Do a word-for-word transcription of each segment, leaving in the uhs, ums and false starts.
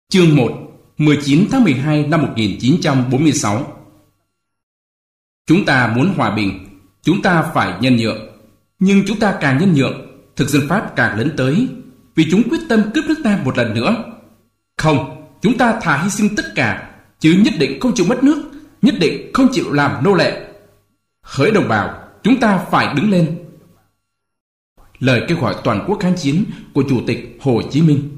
Chương một, mười chín tháng mười hai năm một nghìn chín trăm bốn mươi sáu. Chúng ta muốn hòa bình, chúng ta phải nhân nhượng. Nhưng chúng ta càng nhân nhượng, thực dân Pháp càng lấn tới, vì chúng quyết tâm cướp nước ta một lần nữa. Không, chúng ta thà hy sinh tất cả, chứ nhất định không chịu mất nước, nhất định không chịu làm nô lệ. Hỡi đồng bào, chúng ta phải đứng lên. Lời kêu gọi toàn quốc kháng chiến của Chủ tịch Hồ Chí Minh.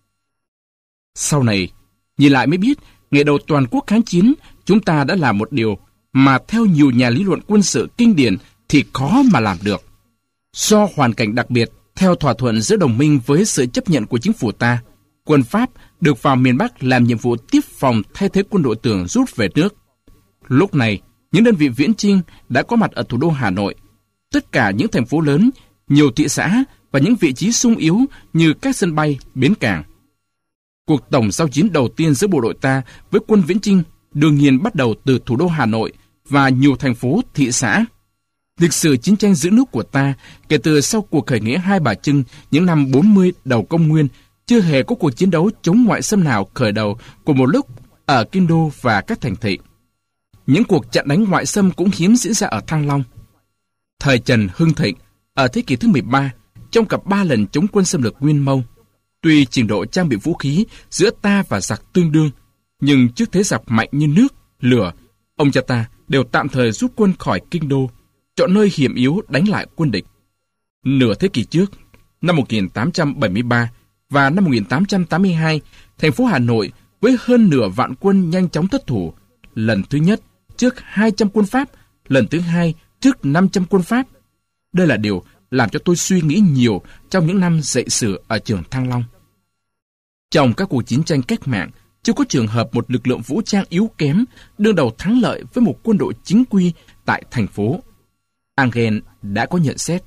Sau này, nhìn lại mới biết, ngày đầu toàn quốc kháng chiến, chúng ta đã làm một điều mà theo nhiều nhà lý luận quân sự kinh điển thì khó mà làm được. Do hoàn cảnh đặc biệt, theo thỏa thuận giữa đồng minh với sự chấp nhận của chính phủ ta, quân Pháp được vào miền Bắc làm nhiệm vụ tiếp phòng thay thế quân đội Tưởng rút về nước. Lúc này, những đơn vị viễn chinh đã có mặt ở thủ đô Hà Nội. Tất cả những thành phố lớn, nhiều thị xã và những vị trí xung yếu như các sân bay, bến cảng. Cuộc tổng giao chiến đầu tiên giữa bộ đội ta với quân viễn chinh đương nhiên bắt đầu từ thủ đô Hà Nội và nhiều thành phố, thị xã. Lịch sử chiến tranh giữ nước của ta kể từ sau cuộc khởi nghĩa Hai Bà Trưng những năm bốn mươi đầu công nguyên chưa hề có cuộc chiến đấu chống ngoại xâm nào khởi đầu cùng một lúc ở Kinh Đô và các thành thị. Những cuộc chặn đánh ngoại xâm cũng hiếm diễn ra ở Thăng Long. Thời Trần hưng thịnh ở thế kỷ thứ mười ba, trong cả ba lần chống quân xâm lược Nguyên Mông, tuy trình độ trang bị vũ khí giữa ta và giặc tương đương, nhưng trước thế giặc mạnh như nước, lửa, ông cha ta đều tạm thời rút quân khỏi Kinh Đô, chọn nơi hiểm yếu đánh lại quân địch. Nửa thế kỷ trước, năm một nghìn tám trăm bảy mươi ba và năm một nghìn tám trăm tám mươi hai, thành phố Hà Nội với hơn nửa vạn quân nhanh chóng thất thủ, lần thứ nhất trước hai trăm quân Pháp, lần thứ hai trước năm trăm quân Pháp. Đây là điều làm cho tôi suy nghĩ nhiều trong những năm dạy sử ở trường Thăng Long. Trong các cuộc chiến tranh cách mạng, chưa có trường hợp một lực lượng vũ trang yếu kém đương đầu thắng lợi với một quân đội chính quy tại thành phố. Engel đã có nhận xét,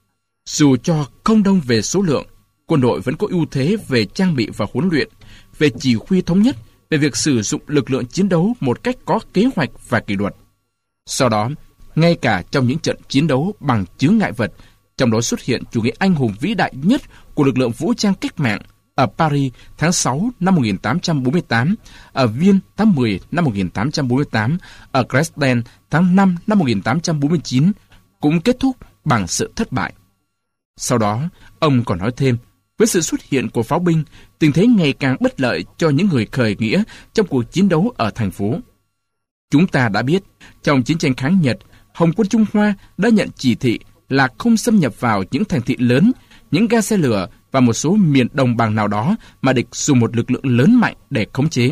dù cho không đông về số lượng, quân đội vẫn có ưu thế về trang bị và huấn luyện, về chỉ huy thống nhất, về việc sử dụng lực lượng chiến đấu một cách có kế hoạch và kỷ luật. Sau đó, ngay cả trong những trận chiến đấu bằng chướng ngại vật, trong đó xuất hiện chủ nghĩa anh hùng vĩ đại nhất của lực lượng vũ trang cách mạng ở Paris tháng sáu năm một nghìn tám trăm bốn mươi tám, ở Viên tháng mười năm một nghìn tám trăm bốn mươi tám, ở Dresden tháng năm năm một nghìn tám trăm bốn mươi chín, cũng kết thúc bằng sự thất bại. Sau đó, ông còn nói thêm, với sự xuất hiện của pháo binh, tình thế ngày càng bất lợi cho những người khởi nghĩa trong cuộc chiến đấu ở thành phố. Chúng ta đã biết, trong chiến tranh kháng Nhật, Hồng quân Trung Hoa đã nhận chỉ thị là không xâm nhập vào những thành thị lớn, những ga xe lửa và một số miền đồng bằng nào đó mà địch dùng một lực lượng lớn mạnh để khống chế.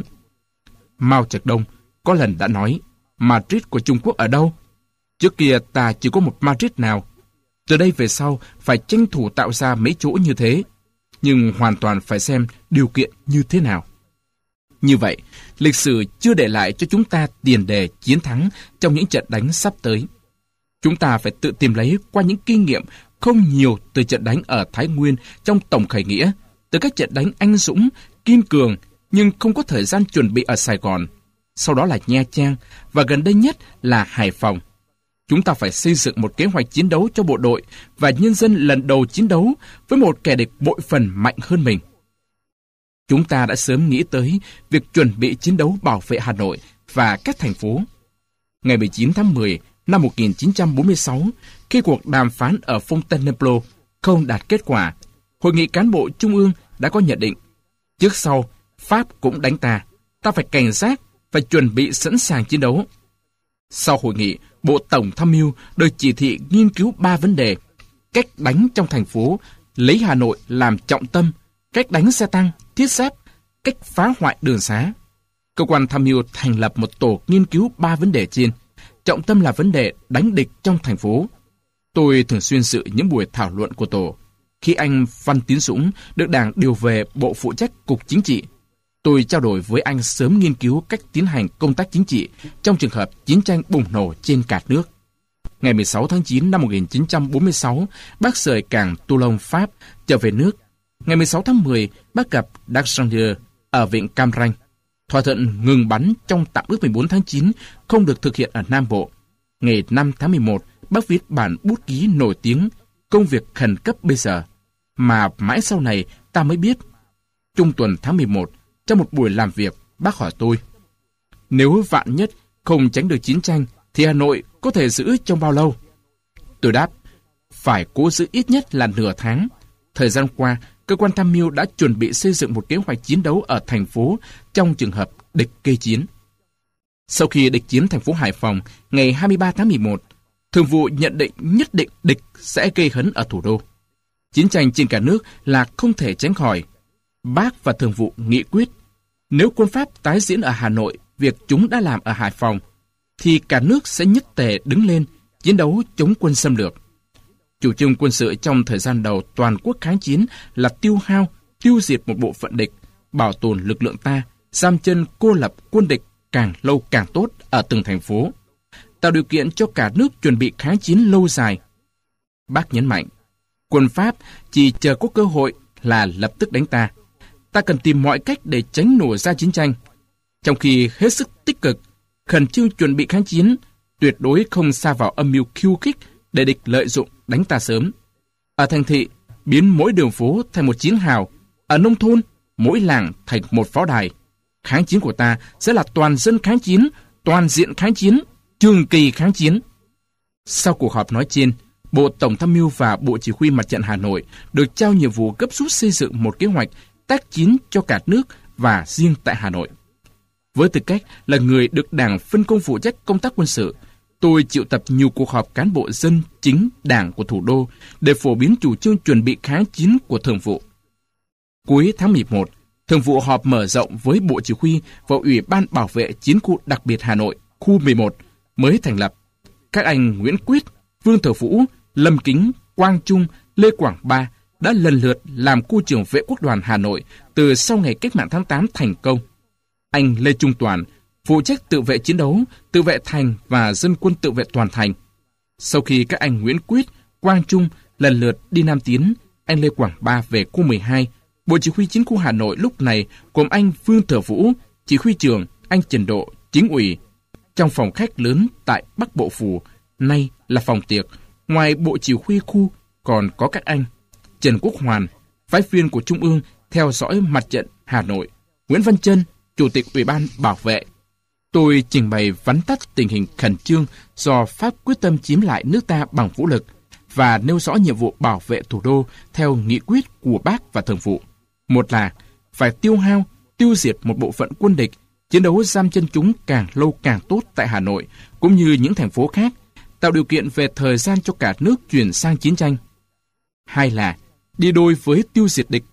Mao Trạch Đông có lần đã nói, Madrid của Trung Quốc ở đâu? Trước kia ta chỉ có một Madrid nào. Từ đây về sau phải tranh thủ tạo ra mấy chỗ như thế, nhưng hoàn toàn phải xem điều kiện như thế nào. Như vậy, lịch sử chưa để lại cho chúng ta tiền đề chiến thắng trong những trận đánh sắp tới. Chúng ta phải tự tìm lấy qua những kinh nghiệm không nhiều từ trận đánh ở Thái Nguyên trong tổng khởi nghĩa, từ các trận đánh anh dũng, kiên cường nhưng không có thời gian chuẩn bị ở Sài Gòn, sau đó là Nha Trang và gần đây nhất là Hải Phòng. Chúng ta phải xây dựng một kế hoạch chiến đấu cho bộ đội và nhân dân lần đầu chiến đấu với một kẻ địch bội phần mạnh hơn mình. Chúng ta đã sớm nghĩ tới việc chuẩn bị chiến đấu bảo vệ Hà Nội và các thành phố. Ngày mười chín tháng mười năm một nghìn chín trăm bốn mươi sáu, khi cuộc đàm phán ở Fontainebleau không đạt kết quả, Hội nghị cán bộ Trung ương đã có nhận định, trước sau, Pháp cũng đánh ta, ta phải cảnh giác, phải chuẩn bị sẵn sàng chiến đấu. Sau hội nghị, Bộ Tổng Tham mưu được chỉ thị nghiên cứu ba vấn đề: cách đánh trong thành phố, lấy Hà Nội làm trọng tâm, cách đánh xe tăng, thiết giáp, cách phá hoại đường xá. Cơ quan tham mưu thành lập một tổ nghiên cứu ba vấn đề trên. Trọng tâm là vấn đề đánh địch trong thành phố. Tôi thường xuyên dự những buổi thảo luận của tổ. Khi anh Văn Tiến Dũng được Đảng điều về Bộ phụ trách Cục Chính trị, tôi trao đổi với anh sớm nghiên cứu cách tiến hành công tác chính trị trong trường hợp chiến tranh bùng nổ trên cả nước. Ngày mười sáu tháng chín năm một nghìn chín trăm bốn mươi sáu, bác rời cảng Toulon, Pháp, trở về nước. Ngày mười sáu tháng mười, bác gặp D'Argendier ở Vịnh Cam Ranh. Thỏa thuận ngừng bắn trong Tạm ước mười bốn tháng chín không được thực hiện ở Nam Bộ. Ngày năm tháng mười một, bác viết bản bút ký nổi tiếng Công việc khẩn cấp bây giờ, mà mãi sau này ta mới biết. Trung tuần tháng mười một, Trong một buổi làm việc, bác hỏi tôi, nếu vạn nhất không tránh được chiến tranh, thì Hà Nội có thể giữ trong bao lâu? Tôi đáp, phải cố giữ ít nhất là nửa tháng. Thời gian qua, cơ quan tham mưu đã chuẩn bị xây dựng một kế hoạch chiến đấu ở thành phố trong trường hợp địch gây chiến. Sau khi địch chiếm thành phố Hải Phòng ngày hai mươi ba tháng mười một, Thường vụ nhận định nhất định địch sẽ gây hấn ở thủ đô. Chiến tranh trên cả nước là không thể tránh khỏi. Bác và Thường vụ nghị quyết, nếu quân Pháp tái diễn ở Hà Nội việc chúng đã làm ở Hải Phòng, thì cả nước sẽ nhất tề đứng lên chiến đấu chống quân xâm lược. Chủ trương quân sự trong thời gian đầu toàn quốc kháng chiến là tiêu hao, tiêu diệt một bộ phận địch, bảo tồn lực lượng ta, giam chân cô lập quân địch càng lâu càng tốt ở từng thành phố, tạo điều kiện cho cả nước chuẩn bị kháng chiến lâu dài. Bác nhấn mạnh, quân Pháp chỉ chờ có cơ hội là lập tức đánh ta. Ta cần tìm mọi cách để tránh nổ ra chiến tranh. Trong khi hết sức tích cực, khẩn trương chuẩn bị kháng chiến, tuyệt đối không sa vào âm mưu khiêu khích để địch lợi dụng đánh ta sớm. Ở thành thị, biến mỗi đường phố thành một chiến hào. Ở nông thôn, mỗi làng thành một pháo đài. Kháng chiến của ta sẽ là toàn dân kháng chiến, toàn diện kháng chiến, trường kỳ kháng chiến. Sau cuộc họp nói trên, Bộ Tổng tham mưu và Bộ Chỉ huy Mặt trận Hà Nội được trao nhiệm vụ gấp rút xây dựng một kế hoạch tác chiến cho cả nước và riêng tại Hà Nội. Với tư cách là người được Đảng phân công phụ trách công tác quân sự, tôi triệu tập nhiều cuộc họp cán bộ dân chính Đảng của thủ đô để phổ biến chủ trương chuẩn bị kháng chiến của Thường vụ. Cuối tháng mười một, Thường vụ họp mở rộng với Bộ Chỉ huy và Ủy ban Bảo vệ Chiến khu đặc biệt Hà Nội, khu mười một, mới thành lập. Các anh Nguyễn Quyết, Vương Thờ Vũ, Lâm Kính, Quang Trung, Lê Quảng Ba đã lần lượt làm khu trưởng Vệ Quốc đoàn Hà Nội từ sau ngày Cách mạng tháng tám thành công. Anh Lê Trung Toàn phụ trách tự vệ chiến đấu, tự vệ thành và dân quân tự vệ toàn thành. Sau khi các anh Nguyễn Quyết, Quang Trung lần lượt đi Nam Tiến, anh Lê Quảng Ba về khu mười hai, Bộ Chỉ huy Chiến khu Hà Nội lúc này gồm anh Vương Thờ Vũ, chỉ huy trưởng, anh Trần Độ, chính ủy. Trong phòng khách lớn tại Bắc Bộ Phủ, nay là phòng tiệc, ngoài Bộ Chỉ huy khu còn có các anh Trần Quốc Hoàn, phái viên của Trung ương theo dõi mặt trận Hà Nội, Nguyễn Văn Trân, Chủ tịch Ủy ban Bảo vệ. Tôi trình bày vắn tắt tình hình khẩn trương do Pháp quyết tâm chiếm lại nước ta bằng vũ lực và nêu rõ nhiệm vụ bảo vệ thủ đô theo nghị quyết của Bác và Thường vụ. Một là phải tiêu hao, tiêu diệt một bộ phận quân địch, chiến đấu giam chân chúng càng lâu càng tốt tại Hà Nội cũng như những thành phố khác, tạo điều kiện về thời gian cho cả nước chuyển sang chiến tranh. Hai là đi đôi với tiêu diệt địch.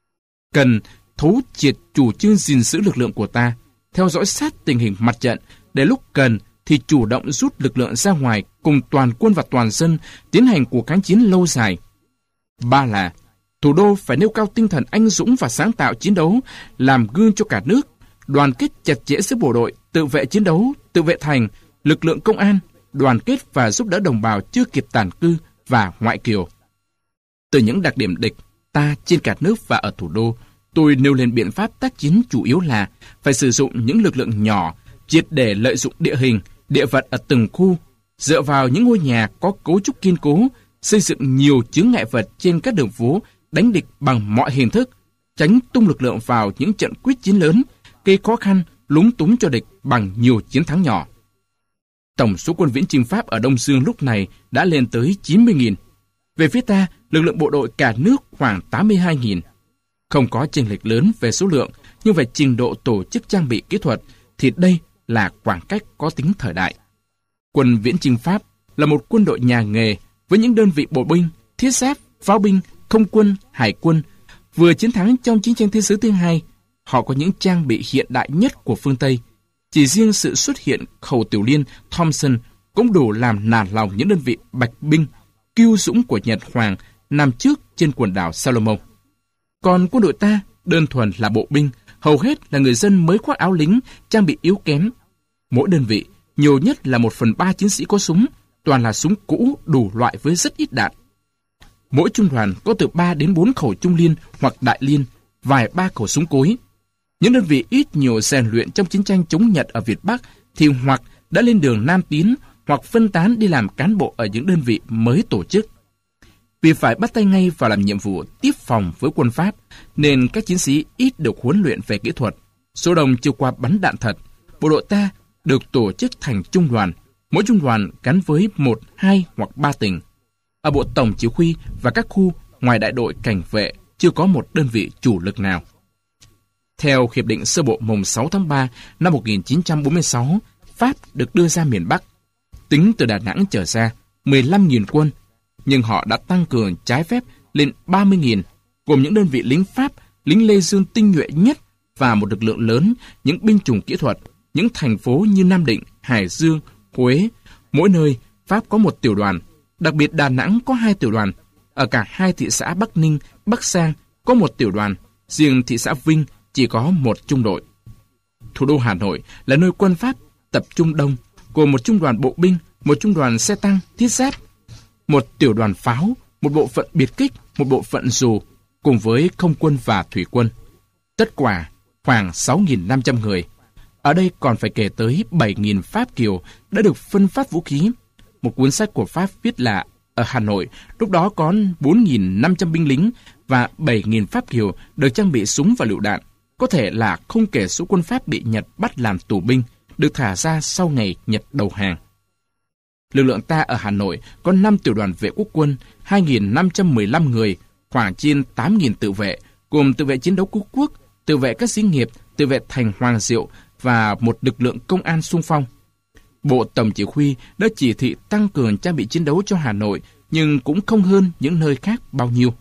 Cần thấu triệt chủ trương gìn giữ lực lượng của ta, theo dõi sát tình hình mặt trận, để lúc cần thì chủ động rút lực lượng ra ngoài cùng toàn quân và toàn dân tiến hành cuộc kháng chiến lâu dài. Ba là thủ đô phải nêu cao tinh thần anh dũng và sáng tạo chiến đấu, làm gương cho cả nước, đoàn kết chặt chẽ giữa bộ đội, tự vệ chiến đấu, tự vệ thành, lực lượng công an, đoàn kết và giúp đỡ đồng bào chưa kịp tản cư và ngoại kiều. Từ những đặc điểm địch ta trên cả nước và ở thủ đô, tôi nêu lên biện pháp tác chiến chủ yếu là phải sử dụng những lực lượng nhỏ, triệt để lợi dụng địa hình, địa vật ở từng khu, dựa vào những ngôi nhà có cấu trúc kiên cố, xây dựng nhiều chướng ngại vật trên các đường phố, đánh địch bằng mọi hình thức, tránh tung lực lượng vào những trận quyết chiến lớn, gây khó khăn, lúng túng cho địch bằng nhiều chiến thắng nhỏ. Tổng số quân viễn chinh Pháp ở Đông Dương lúc này đã lên tới chín mươi nghìn. Về phía ta, lực lượng bộ đội cả nước khoảng tám mươi hai nghìn. Không có chênh lệch lớn về số lượng, nhưng về trình độ tổ chức trang bị kỹ thuật thì đây là khoảng cách có tính thời đại. Quân viễn chinh Pháp là một quân đội nhà nghề với những đơn vị bộ binh, thiết giáp, pháo binh, không quân, hải quân. Vừa chiến thắng trong chiến tranh thế giới thứ hai, họ có những trang bị hiện đại nhất của phương Tây. Chỉ riêng sự xuất hiện khẩu tiểu liên Thompson cũng đủ làm nản lòng những đơn vị bạch binh, kiêu dũng của Nhật Hoàng nằm trước trên quần đảo Salomon. Còn quân đội ta đơn thuần là bộ binh, hầu hết là người dân mới khoác áo lính, trang bị yếu kém. Mỗi đơn vị nhiều nhất là một phần ba chiến sĩ có súng, toàn là súng cũ đủ loại với rất ít đạn. Mỗi trung đoàn có từ ba đến bốn khẩu trung liên hoặc đại liên, vài ba khẩu súng cối. Những đơn vị ít nhiều rèn luyện trong chiến tranh chống Nhật ở Việt Bắc thì hoặc đã lên đường Nam Tiến hoặc phân tán đi làm cán bộ ở những đơn vị mới tổ chức. Vì phải bắt tay ngay vào làm nhiệm vụ tiếp phòng với quân Pháp, nên các chiến sĩ ít được huấn luyện về kỹ thuật. Số đông chưa qua bắn đạn thật. Bộ đội ta được tổ chức thành trung đoàn, mỗi trung đoàn gắn với một, hai hoặc ba tỉnh. Ở bộ tổng chỉ huy và các khu ngoài đại đội cảnh vệ chưa có một đơn vị chủ lực nào. Theo hiệp định sơ bộ mùng sáu tháng ba năm một nghìn chín trăm bốn mươi sáu, Pháp được đưa ra miền Bắc. Tính từ Đà Nẵng trở ra, mười lăm nghìn quân, nhưng họ đã tăng cường trái phép lên ba mươi nghìn, gồm những đơn vị lính Pháp, lính Lê Dương tinh nhuệ nhất và một lực lượng lớn, những binh chủng kỹ thuật, những thành phố như Nam Định, Hải Dương, Huế. Mỗi nơi, Pháp có một tiểu đoàn, đặc biệt Đà Nẵng có hai tiểu đoàn. Ở cả hai thị xã Bắc Ninh, Bắc Giang có một tiểu đoàn, riêng thị xã Vinh chỉ có một trung đội. Thủ đô Hà Nội là nơi quân Pháp tập trung đông, gồm một trung đoàn bộ binh, một trung đoàn xe tăng, thiết giáp, một tiểu đoàn pháo, một bộ phận biệt kích, một bộ phận dù, cùng với không quân và thủy quân. Tất cả khoảng sáu nghìn năm trăm người. Ở đây còn phải kể tới bảy nghìn Pháp Kiều đã được phân phát vũ khí. Một cuốn sách của Pháp viết là ở Hà Nội lúc đó có bốn nghìn năm trăm binh lính và bảy nghìn Pháp Kiều được trang bị súng và lựu đạn. Có thể là không kể số quân Pháp bị Nhật bắt làm tù binh, được thả ra sau ngày Nhật đầu hàng. Lực lượng ta ở Hà Nội có năm tiểu đoàn vệ quốc quân, hai nghìn năm trăm mười lăm người, khoảng trên tám nghìn tự vệ, gồm tự vệ chiến đấu cứu quốc, tự vệ các xí nghiệp, tự vệ thành Hoàng Diệu và một lực lượng công an xung phong. Bộ Tổng chỉ huy đã chỉ thị tăng cường trang bị chiến đấu cho Hà Nội, nhưng cũng không hơn những nơi khác bao nhiêu.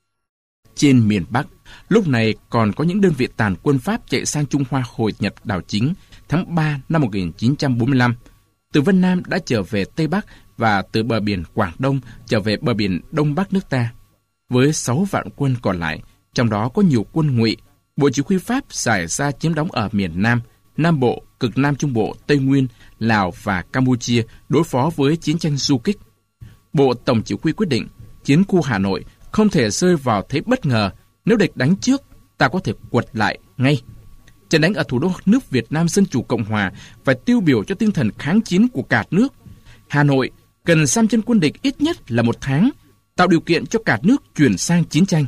Trên miền Bắc, lúc này còn có những đơn vị tàn quân Pháp chạy sang Trung Hoa hồi Nhật đảo chính tháng ba năm một nghìn chín trăm bốn mươi lăm. Từ Vân Nam đã trở về Tây Bắc và từ bờ biển Quảng Đông trở về bờ biển Đông Bắc nước ta. Với sáu vạn quân còn lại, trong đó có nhiều quân Ngụy, Bộ Chỉ huy Pháp giải ra chiếm đóng ở miền Nam, Nam Bộ, Cực Nam Trung Bộ, Tây Nguyên, Lào và Campuchia đối phó với chiến tranh du kích. Bộ Tổng chỉ huy quyết định chiến khu Hà Nội không thể rơi vào thế bất ngờ. Nếu địch đánh trước, ta có thể quật lại ngay. Trận đánh ở thủ đô nước Việt Nam Dân Chủ Cộng Hòa phải tiêu biểu cho tinh thần kháng chiến của cả nước. Hà Nội cần giam chân quân địch ít nhất là một tháng, tạo điều kiện cho cả nước chuyển sang chiến tranh.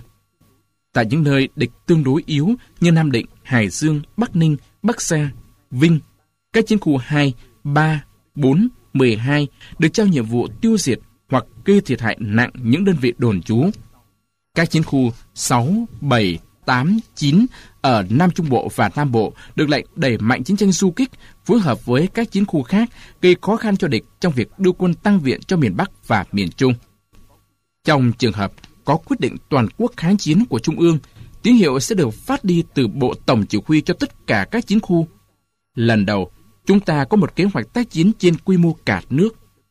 Tại những nơi địch tương đối yếu như Nam Định, Hải Dương, Bắc Ninh, Bắc Giang, Vinh, các chiến khu hai, ba, bốn, mười hai được trao nhiệm vụ tiêu diệt hoặc gây thiệt hại nặng những đơn vị đồn trú. Các chiến khu sáu, bảy, tám, chín ở Nam Trung Bộ và Nam Bộ được lệnh đẩy mạnh chiến tranh du kích, phối hợp với các chiến khu khác, gây khó khăn cho địch trong việc đưa quân tăng viện cho miền Bắc và miền Trung. Trong trường hợp có quyết định toàn quốc kháng chiến của Trung ương, tín hiệu sẽ được phát đi từ Bộ Tổng chỉ huy cho tất cả các chiến khu. Lần đầu, chúng ta có một kế hoạch tác chiến trên quy mô cả nước.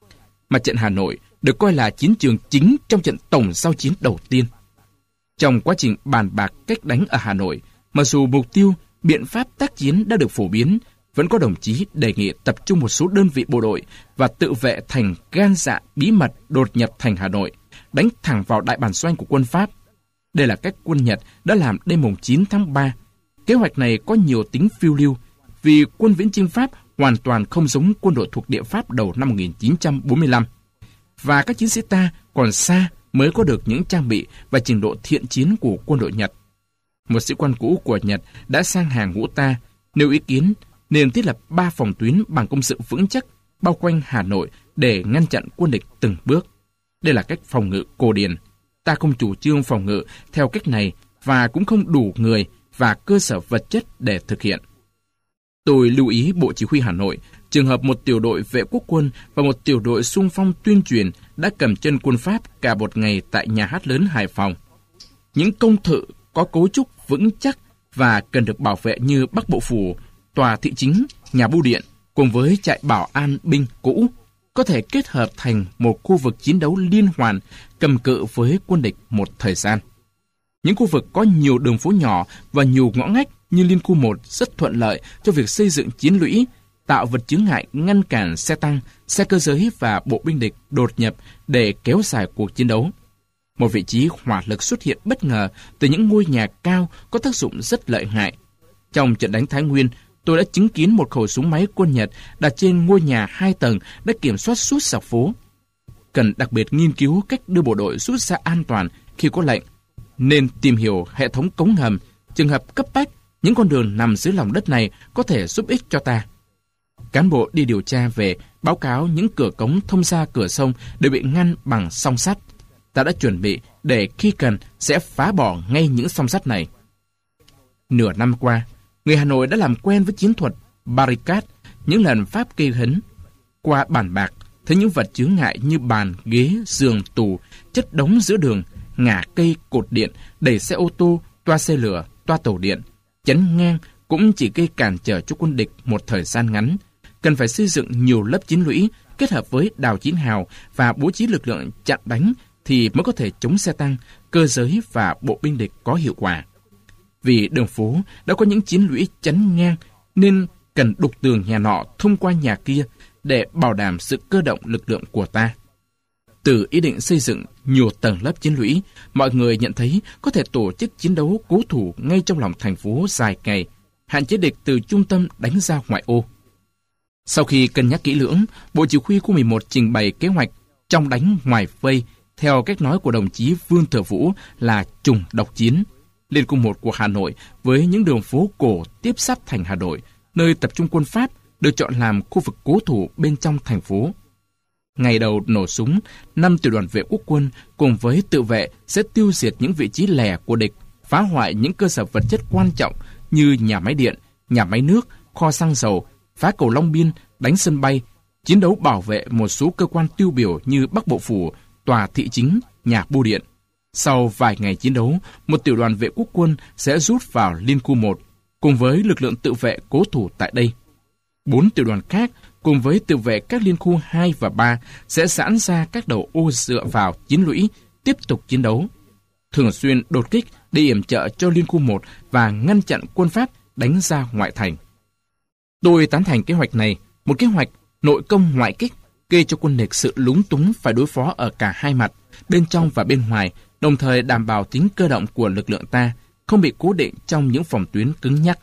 Mặt trận Hà Nội được coi là chiến trường chính trong trận tổng giao chiến đầu tiên. Trong quá trình bàn bạc cách đánh ở Hà Nội, mặc dù mục tiêu, biện pháp tác chiến đã được phổ biến, vẫn có đồng chí đề nghị tập trung một số đơn vị bộ đội và tự vệ thành gan dạ bí mật đột nhập thành Hà Nội, đánh thẳng vào đại bản doanh của quân Pháp. Đây là cách quân Nhật đã làm đêm mùng chín tháng ba. Kế hoạch này có nhiều tính phiêu lưu, vì quân viễn chinh Pháp hoàn toàn không giống quân đội thuộc địa Pháp đầu năm một nghìn chín trăm bốn mươi lăm. Và các chiến sĩ ta còn xa mới có được những trang bị và trình độ thiện chiến của quân đội Nhật. Một sĩ quan cũ của Nhật đã sang hàng ngũ ta, nêu ý kiến nên thiết lập ba phòng tuyến bằng công sự vững chắc bao quanh Hà Nội để ngăn chặn quân địch từng bước. Đây là cách phòng ngự cổ điển. Ta không chủ trương phòng ngự theo cách này và cũng không đủ người và cơ sở vật chất để thực hiện. Tôi lưu ý Bộ Chỉ huy Hà Nội, trường hợp một tiểu đội vệ quốc quân và một tiểu đội xung phong tuyên truyền đã cầm chân quân Pháp cả một ngày tại nhà hát lớn Hải Phòng. Những công thự có cấu trúc vững chắc và cần được bảo vệ như Bắc Bộ Phủ, tòa thị chính, nhà bưu điện cùng với trại bảo an binh cũ có thể kết hợp thành một khu vực chiến đấu liên hoàn cầm cự với quân địch một thời gian. Những khu vực có nhiều đường phố nhỏ và nhiều ngõ ngách như Liên khu một rất thuận lợi cho việc xây dựng chiến lũy, tạo vật chướng ngại ngăn cản xe tăng, xe cơ giới và bộ binh địch đột nhập để kéo dài cuộc chiến đấu. Một vị trí hỏa lực xuất hiện bất ngờ từ những ngôi nhà cao có tác dụng rất lợi hại. Trong trận đánh Thái Nguyên, tôi đã chứng kiến một khẩu súng máy quân Nhật đặt trên ngôi nhà hai tầng đã kiểm soát suốt dọc phố. cần đặc biệt nghiên cứu cách đưa bộ đội rút ra an toàn khi có lệnh, nên tìm hiểu hệ thống cống ngầm, trường hợp cấp bách, những con đường nằm dưới lòng đất này có thể giúp ích cho ta. Cán bộ đi điều tra về báo cáo những cửa cống thông ra cửa sông đều bị ngăn bằng song sắt. Ta đã chuẩn bị để khi cần sẽ phá bỏ ngay những song sắt này. Nửa năm qua, người Hà Nội đã làm quen với chiến thuật barricade, những lần Pháp gây hấn. Qua bàn bạc, thấy những vật chướng ngại như bàn, ghế, giường, tủ, chất đống giữa đường, ngả cây, cột điện, đẩy xe ô tô, toa xe lửa, toa tàu điện, chắn ngang cũng chỉ gây cản trở cho quân địch một thời gian ngắn. Cần phải xây dựng nhiều lớp chiến lũy, kết hợp với đào chiến hào và bố trí lực lượng chặn đánh thì mới có thể chống xe tăng, cơ giới và bộ binh địch có hiệu quả. Vì đường phố đã có những chiến lũy chắn ngang nên cần đục tường nhà nọ thông qua nhà kia để bảo đảm sự cơ động lực lượng của ta. Từ ý định xây dựng nhiều tầng lớp chiến lũy, mọi người nhận thấy có thể tổ chức chiến đấu cố thủ ngay trong lòng thành phố dài ngày, hạn chế địch từ trung tâm đánh ra ngoại ô. Sau khi cân nhắc kỹ lưỡng, Bộ Chỉ huy khu mười một trình bày kế hoạch trong đánh ngoài vây, theo cách nói của đồng chí Vương Thừa Vũ là trùng độc chiến. Liên Khu một của Hà Nội với những đường phố cổ tiếp giáp thành Hà Nội, nơi tập trung quân Pháp, được chọn làm khu vực cố thủ bên trong thành phố. Ngày đầu nổ súng, năm tiểu đoàn vệ quốc quân cùng với tự vệ sẽ tiêu diệt những vị trí lẻ của địch, phá hoại những cơ sở vật chất quan trọng như nhà máy điện, nhà máy nước, kho xăng dầu, phá cầu Long Biên, đánh sân bay, chiến đấu bảo vệ một số cơ quan tiêu biểu như Bắc Bộ Phủ, tòa thị chính, nhà bưu điện. Sau vài ngày chiến đấu, một tiểu đoàn vệ quốc quân sẽ rút vào Liên Khu một, cùng với lực lượng tự vệ cố thủ tại đây. Bốn tiểu đoàn khác, cùng với tự vệ các Liên Khu hai và ba, sẽ giãn ra các đầu ô dựa vào chiến lũy, tiếp tục chiến đấu. Thường xuyên đột kích để yểm trợ cho Liên Khu một và ngăn chặn quân Pháp đánh ra ngoại thành. Tôi tán thành kế hoạch này, một kế hoạch nội công ngoại kích, gây cho quân địch sự lúng túng phải đối phó ở cả hai mặt, bên trong và bên ngoài, đồng thời đảm bảo tính cơ động của lực lượng ta, không bị cố định trong những phòng tuyến cứng nhắc.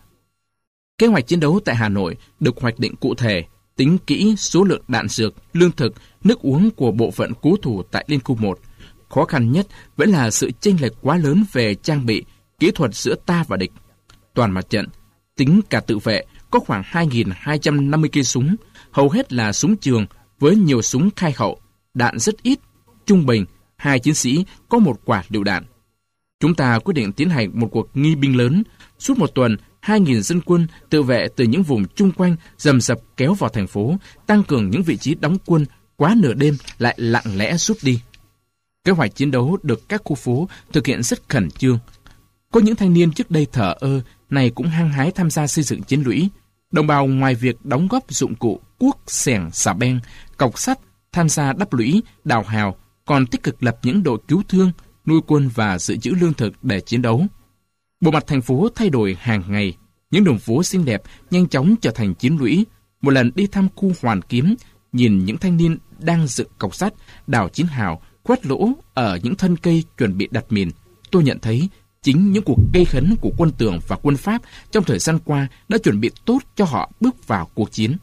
Kế hoạch chiến đấu tại Hà Nội được hoạch định cụ thể, tính kỹ số lượng đạn dược, lương thực, nước uống của bộ phận cố thủ tại Liên Khu một. Khó khăn nhất vẫn là sự chênh lệch quá lớn về trang bị, kỹ thuật giữa ta và địch. Toàn mặt trận, tính cả tự vệ, có khoảng hai nghìn hai trăm năm mươi cây súng, hầu hết là súng trường với nhiều súng khai khẩu, đạn rất ít, trung bình, hai chiến sĩ có một quả lựu đạn. Chúng ta quyết định tiến hành một cuộc nghi binh lớn. Suốt một tuần, hai nghìn dân quân tự vệ từ những vùng chung quanh rầm rập kéo vào thành phố, tăng cường những vị trí đóng quân, quá nửa đêm lại lặng lẽ rút đi. Kế hoạch chiến đấu được các khu phố thực hiện rất khẩn trương. Có những thanh niên trước đây thờ ơ, này cũng hăng hái tham gia xây dựng chiến lũy. Đồng bào ngoài việc đóng góp dụng cụ, cuốc, xẻng, xà beng, cọc sắt, tham gia đắp lũy, đào hào, còn tích cực lập những đội cứu thương, nuôi quân và dự trữ lương thực để chiến đấu. Bộ mặt thành phố thay đổi hàng ngày, những đường phố xinh đẹp nhanh chóng trở thành chiến lũy. Một lần đi thăm khu Hoàn Kiếm, nhìn những thanh niên đang dựng cọc sắt, đào chiến hào, quét lỗ ở những thân cây chuẩn bị đặt mìn, tôi nhận thấy chính những cuộc gây hấn của quân Tường và quân Pháp trong thời gian qua đã chuẩn bị tốt cho họ bước vào cuộc chiến.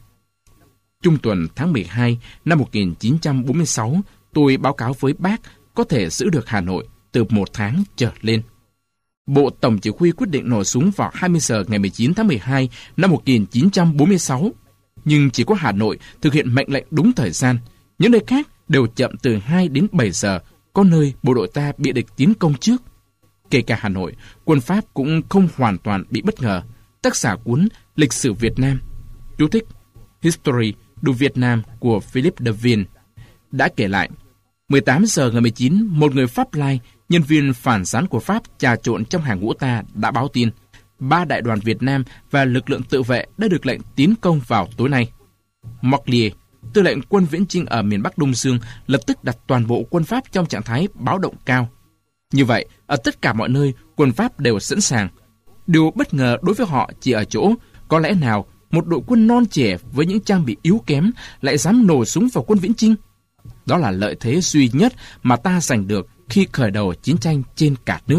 Trung tuần tháng mười hai năm một nghìn chín trăm bốn mươi sáu, tôi báo cáo với Bác có thể giữ được Hà Nội từ một tháng trở lên. Bộ Tổng Chỉ huy quyết định nổ súng vào hai mươi giờ ngày mười chín tháng mười hai năm một nghìn chín trăm bốn mươi sáu. Nhưng chỉ có Hà Nội thực hiện mệnh lệnh đúng thời gian. Những nơi khác đều chậm từ hai đến bảy giờ, có nơi bộ đội ta bị địch tiến công trước. Kể cả Hà Nội, quân Pháp cũng không hoàn toàn bị bất ngờ. Tác giả cuốn Lịch sử Việt Nam, chú thích History du Vietnam của Philip de Ville, đã kể lại, mười tám giờ ngày mười chín, một người Pháp Lai, nhân viên phản gián của Pháp trà trộn trong hàng ngũ ta đã báo tin, ba đại đoàn Việt Nam và lực lượng tự vệ đã được lệnh tiến công vào tối nay. Morlier, tư lệnh quân viễn chinh ở miền Bắc Đông Dương, lập tức đặt toàn bộ quân Pháp trong trạng thái báo động cao. Như vậy, ở tất cả mọi nơi, quân Pháp đều sẵn sàng. Điều bất ngờ đối với họ chỉ ở chỗ, có lẽ nào một đội quân non trẻ với những trang bị yếu kém lại dám nổ súng vào quân viễn chinh? Đó là lợi thế duy nhất mà ta giành được khi khởi đầu chiến tranh trên cả nước.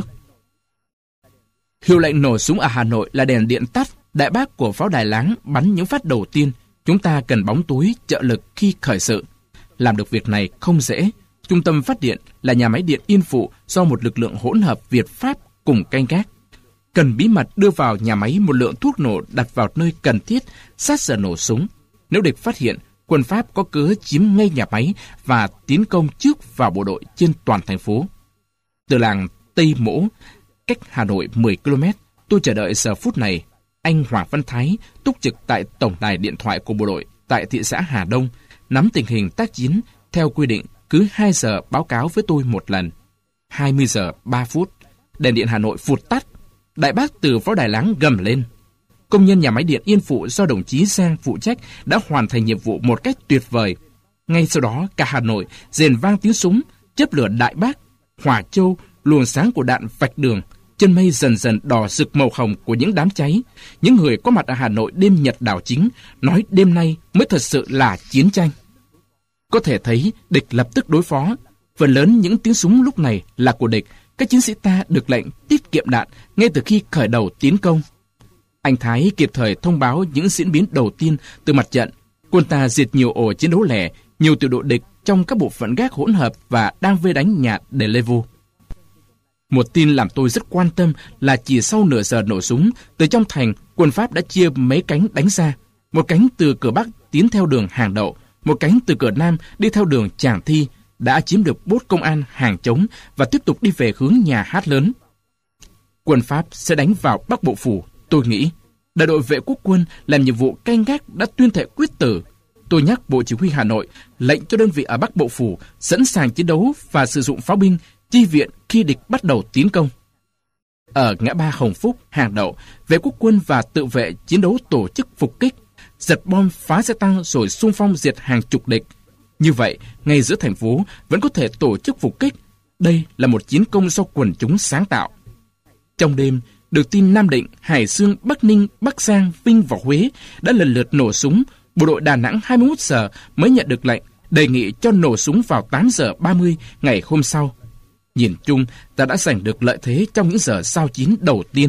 Hiệu lệnh nổ súng ở Hà Nội là đèn điện tắt, đại bác của pháo đài Láng bắn những phát đầu tiên. Chúng ta cần bóng tối trợ lực khi khởi sự. Làm được việc này không dễ. Trung tâm phát điện là nhà máy điện Yên Phụ do một lực lượng hỗn hợp Việt-Pháp cùng canh gác. Cần bí mật đưa vào nhà máy một lượng thuốc nổ đặt vào nơi cần thiết sát giờ nổ súng. Nếu địch phát hiện, quân Pháp có cớ chiếm ngay nhà máy và tiến công trước vào bộ đội trên toàn thành phố. Từ làng Tây Mỗ, cách Hà Nội mười ki lô mét, tôi chờ đợi giờ phút này. Anh Hoàng Văn Thái túc trực tại tổng đài điện thoại của bộ đội tại thị xã Hà Đông, nắm tình hình tác chiến theo quy định cứ hai giờ báo cáo với tôi một lần. hai mươi giờ ba phút, đèn điện Hà Nội vụt tắt. Đại bác từ pháo đài láng gầm lên. Công nhân nhà máy điện Yên Phụ do đồng chí Giang phụ trách đã hoàn thành nhiệm vụ một cách tuyệt vời. Ngay sau đó, cả Hà Nội rền vang tiếng súng, chớp lửa Đại Bác, hỏa châu, luồng sáng của đạn vạch đường. Chân mây dần dần đỏ rực màu hồng của những đám cháy. Những người có mặt ở Hà Nội đêm nhật đảo chính nói đêm nay mới thật sự là chiến tranh. Có thể thấy địch lập tức đối phó. Phần lớn những tiếng súng lúc này là của địch. Các chiến sĩ ta được lệnh tiết kiệm đạn ngay từ khi khởi đầu tiến công. Anh Thái kịp thời thông báo những diễn biến đầu tiên từ mặt trận. Quân ta diệt nhiều ổ chiến đấu lẻ, nhiều tiểu đội địch trong các bộ phận gác hỗn hợp và đang vây đánh nhà Delevo. Một tin làm tôi rất quan tâm là chỉ sau nửa giờ nổ súng, từ trong thành, quân Pháp đã chia mấy cánh đánh ra. Một cánh từ cửa Bắc tiến theo đường Hàng Đậu, một cánh từ cửa Nam đi theo đường Tràng Thi, đã chiếm được bốt công an Hàng Trống và tiếp tục đi về hướng nhà hát lớn. Quân Pháp sẽ đánh vào Bắc Bộ Phủ, tôi nghĩ. Đại đội vệ quốc quân làm nhiệm vụ canh gác đã tuyên thệ quyết tử. Tôi nhắc Bộ Chỉ huy Hà Nội lệnh cho đơn vị ở Bắc Bộ Phủ sẵn sàng chiến đấu và sử dụng pháo binh chi viện khi địch bắt đầu tiến công. Ở ngã ba Hồng Phúc, Hàng Đậu, vệ quốc quân và tự vệ chiến đấu tổ chức phục kích, giật bom phá xe tăng rồi xung phong diệt hàng chục địch. Như vậy, ngay giữa thành phố vẫn có thể tổ chức phục kích. Đây là một chiến công do quần chúng sáng tạo. Trong đêm, được tin Nam Định, Hải Dương, Bắc Ninh, Bắc Giang, Vinh và Huế đã lần lượt nổ súng. Bộ đội Đà Nẵng hai mươi mốt giờ mới nhận được lệnh đề nghị cho nổ súng vào tám giờ ba mươi ngày hôm sau. Nhìn chung, ta đã giành được lợi thế trong những giờ giao chiến đầu tiên.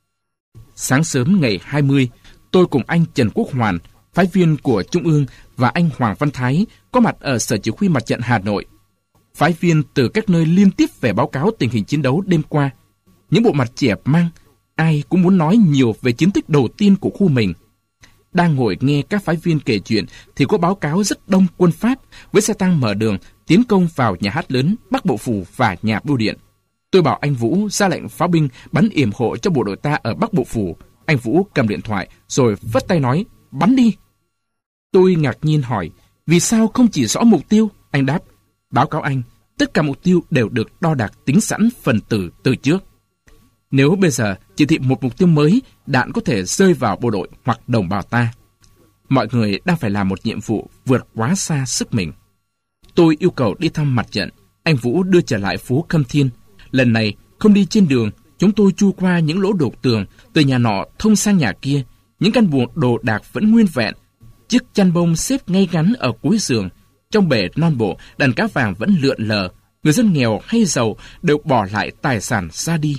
Sáng sớm ngày hai mươi, tôi cùng anh Trần Quốc Hoàn, phái viên của Trung ương, và anh Hoàng Văn Thái có mặt ở Sở Chỉ huy Mặt trận Hà Nội. Phái viên từ các nơi liên tiếp về báo cáo tình hình chiến đấu đêm qua. Những bộ mặt trẻ măng, ai cũng muốn nói nhiều về chiến tích đầu tiên của khu mình. Đang ngồi nghe các phái viên kể chuyện thì có báo cáo rất đông quân Pháp với xe tăng mở đường tiến công vào nhà hát lớn, Bắc Bộ Phủ và nhà bưu điện. Tôi bảo anh Vũ ra lệnh pháo binh bắn yểm hộ cho bộ đội ta ở Bắc Bộ Phủ. Anh Vũ cầm điện thoại rồi vất tay nói, bắn đi. Tôi ngạc nhiên hỏi, vì sao không chỉ rõ mục tiêu? Anh đáp, báo cáo anh, tất cả mục tiêu đều được đo đạc tính sẵn phần tử từ trước. Nếu bây giờ chỉ thị một mục tiêu mới, đạn có thể rơi vào bộ đội hoặc đồng bào ta. Mọi người đang phải làm một nhiệm vụ vượt quá xa sức mình. Tôi yêu cầu đi thăm mặt trận. Anh Vũ đưa trở lại phố Khâm Thiên. Lần này không đi trên đường, chúng tôi chui qua những lỗ đục tường, từ nhà nọ thông sang nhà kia. Những căn buồng đồ đạc vẫn nguyên vẹn. Chiếc chăn bông xếp ngay ngắn ở cuối giường. Trong bể non bộ, đàn cá vàng vẫn lượn lờ. Người dân nghèo hay giàu đều bỏ lại tài sản ra đi.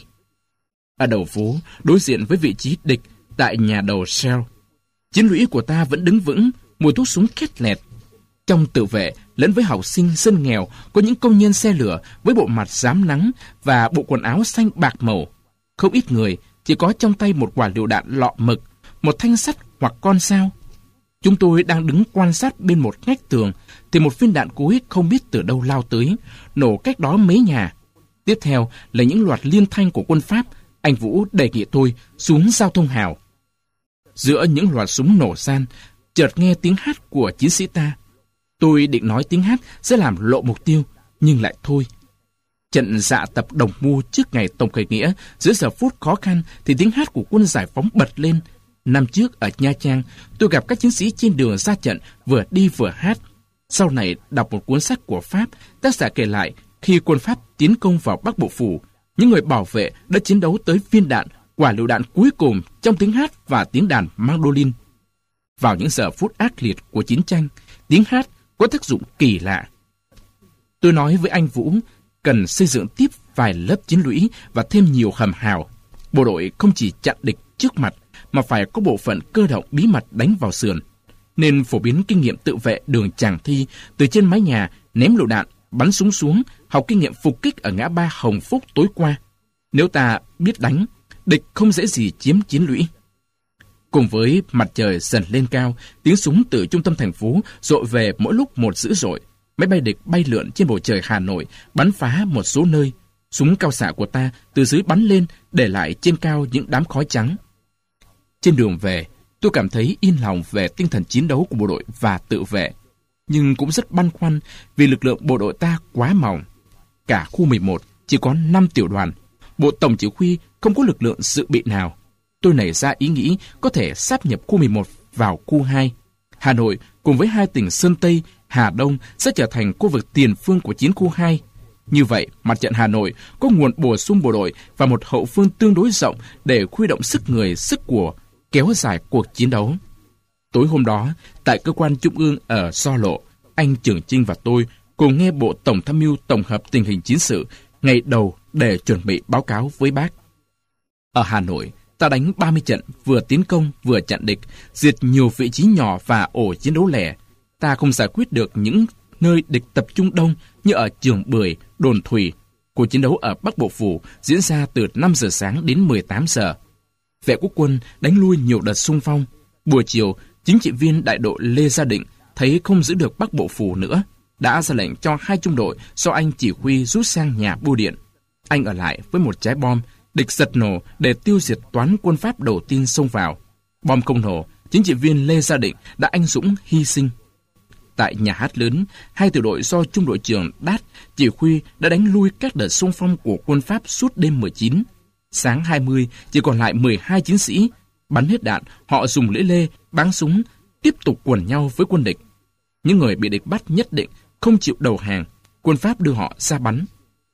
Ở đầu phố, đối diện với vị trí địch tại nhà đầu Shell, chiến lũy của ta vẫn đứng vững, mùi thuốc súng khét lẹt. Trong tự vệ, lẫn với học sinh dân nghèo, có những công nhân xe lửa với bộ mặt rám nắng và bộ quần áo xanh bạc màu. Không ít người chỉ có trong tay một quả lựu đạn lọ mực, một thanh sắt hoặc con dao. Chúng tôi đang đứng quan sát bên một ngách tường, thì một viên đạn cối không biết từ đâu lao tới, nổ cách đó mấy nhà. Tiếp theo là những loạt liên thanh của quân Pháp. Anh Vũ đề nghị tôi xuống giao thông hào. Giữa những loạt súng nổ san, chợt nghe tiếng hát của chiến sĩ ta. Tôi định nói tiếng hát sẽ làm lộ mục tiêu, nhưng lại thôi. Trận dạ tập Đồng Mu trước ngày tổng khởi nghĩa, giữa giờ phút khó khăn thì tiếng hát của quân giải phóng bật lên. Năm trước ở Nha Trang, tôi gặp các chiến sĩ trên đường ra trận vừa đi vừa hát. Sau này đọc một cuốn sách của Pháp, tác giả kể lại khi quân Pháp tiến công vào Bắc Bộ Phủ, những người bảo vệ đã chiến đấu tới viên đạn, quả lựu đạn cuối cùng trong tiếng hát và tiếng đàn mandolin. Vào những giờ phút ác liệt của chiến tranh, tiếng hát có tác dụng kỳ lạ. Tôi nói với anh Vũ, cần xây dựng tiếp vài lớp chiến lũy và thêm nhiều hầm hào. Bộ đội không chỉ chặn địch trước mặt, mà phải có bộ phận cơ động bí mật đánh vào sườn. nên phổ biến kinh nghiệm tự vệ đường Tràng Thi, từ trên mái nhà ném lựu đạn, bắn súng xuống, học kinh nghiệm phục kích ở ngã ba Hồng Phúc tối qua. Nếu ta biết đánh, địch không dễ gì chiếm chiến lũy. Cùng với mặt trời dần lên cao, tiếng súng từ trung tâm thành phố dội về mỗi lúc một dữ dội. Máy bay địch bay lượn trên bầu trời Hà Nội, bắn phá một số nơi. Súng cao xạ của ta từ dưới bắn lên, để lại trên cao những đám khói trắng. Trên đường về, tôi cảm thấy yên lòng về tinh thần chiến đấu của bộ đội và tự vệ, nhưng cũng rất băn khoăn vì lực lượng bộ đội ta quá mỏng. Cả khu mười một chỉ có năm tiểu đoàn, bộ tổng chỉ huy không có lực lượng dự bị nào. Tôi nảy ra ý nghĩ có thể sáp nhập khu mười một vào khu hai. Hà Nội cùng với hai tỉnh Sơn Tây, Hà Đông sẽ trở thành khu vực tiền phương của chiến khu hai. Như vậy, mặt trận Hà Nội có nguồn bổ sung bộ đội và một hậu phương tương đối rộng để huy động sức người, sức của, kéo dài cuộc chiến đấu. Tối hôm đó, tại cơ quan trung ương ở So Lộ, anh Trường Chinh và tôi cùng nghe Bộ Tổng tham mưu tổng hợp tình hình chiến sự ngày đầu để chuẩn bị báo cáo với bác. Ở Hà Nội, ta đánh ba mươi trận, vừa tiến công vừa chặn địch, diệt nhiều vị trí nhỏ và ổ chiến đấu lẻ. Ta không giải quyết được những nơi địch tập trung đông như ở Trường Bưởi, Đồn Thủy. Cuộc chiến đấu ở Bắc Bộ Phủ diễn ra từ năm giờ sáng đến mười tám giờ. Vệ quốc quân đánh lui nhiều đợt xung phong. Buổi chiều, chính trị viên đại đội Lê Gia Định thấy không giữ được Bắc Bộ Phủ nữa, đã ra lệnh cho hai trung đội do anh chỉ huy rút sang nhà bưu điện. Anh ở lại với một trái bom, địch giật nổ để tiêu diệt toán quân Pháp đầu tiên xông vào. Bom không nổ, chính trị viên Lê Gia Định đã anh dũng hy sinh. Tại nhà hát lớn, hai tiểu đội do trung đội trưởng Đát chỉ huy đã đánh lui các đợt xung phong của quân Pháp suốt đêm mười chín. Sáng hai mươi, chỉ còn lại mười hai chiến sĩ. Bắn hết đạn, họ dùng lưỡi lê, báng súng, tiếp tục quần nhau với quân địch. Những người bị địch bắt nhất định không chịu đầu hàng, quân Pháp đưa họ ra bắn.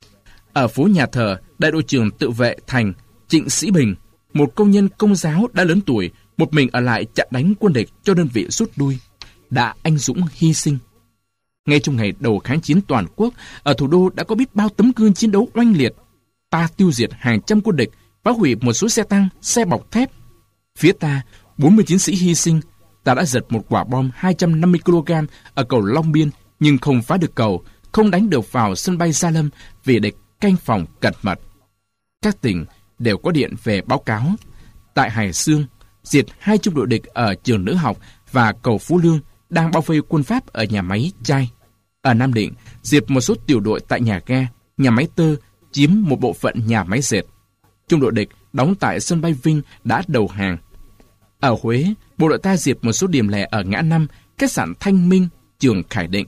Ở phố nhà thờ, đại đội trưởng tự vệ Thành, Trịnh Sĩ Bình, một công nhân công giáo đã lớn tuổi, một mình ở lại chặn đánh quân địch cho đơn vị rút lui, đã anh dũng hy sinh. Ngay trong ngày đầu kháng chiến toàn quốc, ở thủ đô đã có biết bao tấm gương chiến đấu oanh liệt. Ta tiêu diệt hàng trăm quân địch, phá hủy một số xe tăng, xe bọc thép. Phía ta, bốn mươi chiến sĩ hy sinh. Ta đã giật một quả bom hai trăm năm mươi ki lô gam ở cầu Long Biên, nhưng không phá được cầu, không đánh được vào sân bay Gia Lâm vì địch canh phòng cẩn mật. Các tỉnh đều có điện về báo cáo. Tại Hải Dương, diệt hai trung đội địch ở trường Nữ học và cầu Phú Lương đang bao vây quân Pháp ở nhà máy Chai. Ở Nam Định, diệt một số tiểu đội tại nhà ga, nhà máy tơ, chiếm một bộ phận nhà máy dệt. Trung đội địch đóng tại sân bay Vinh đã đầu hàng. Ở Huế, bộ đội ta diệt một số điểm lẻ ở ngã năm, khách sạn Thanh Minh, trường Khải Định.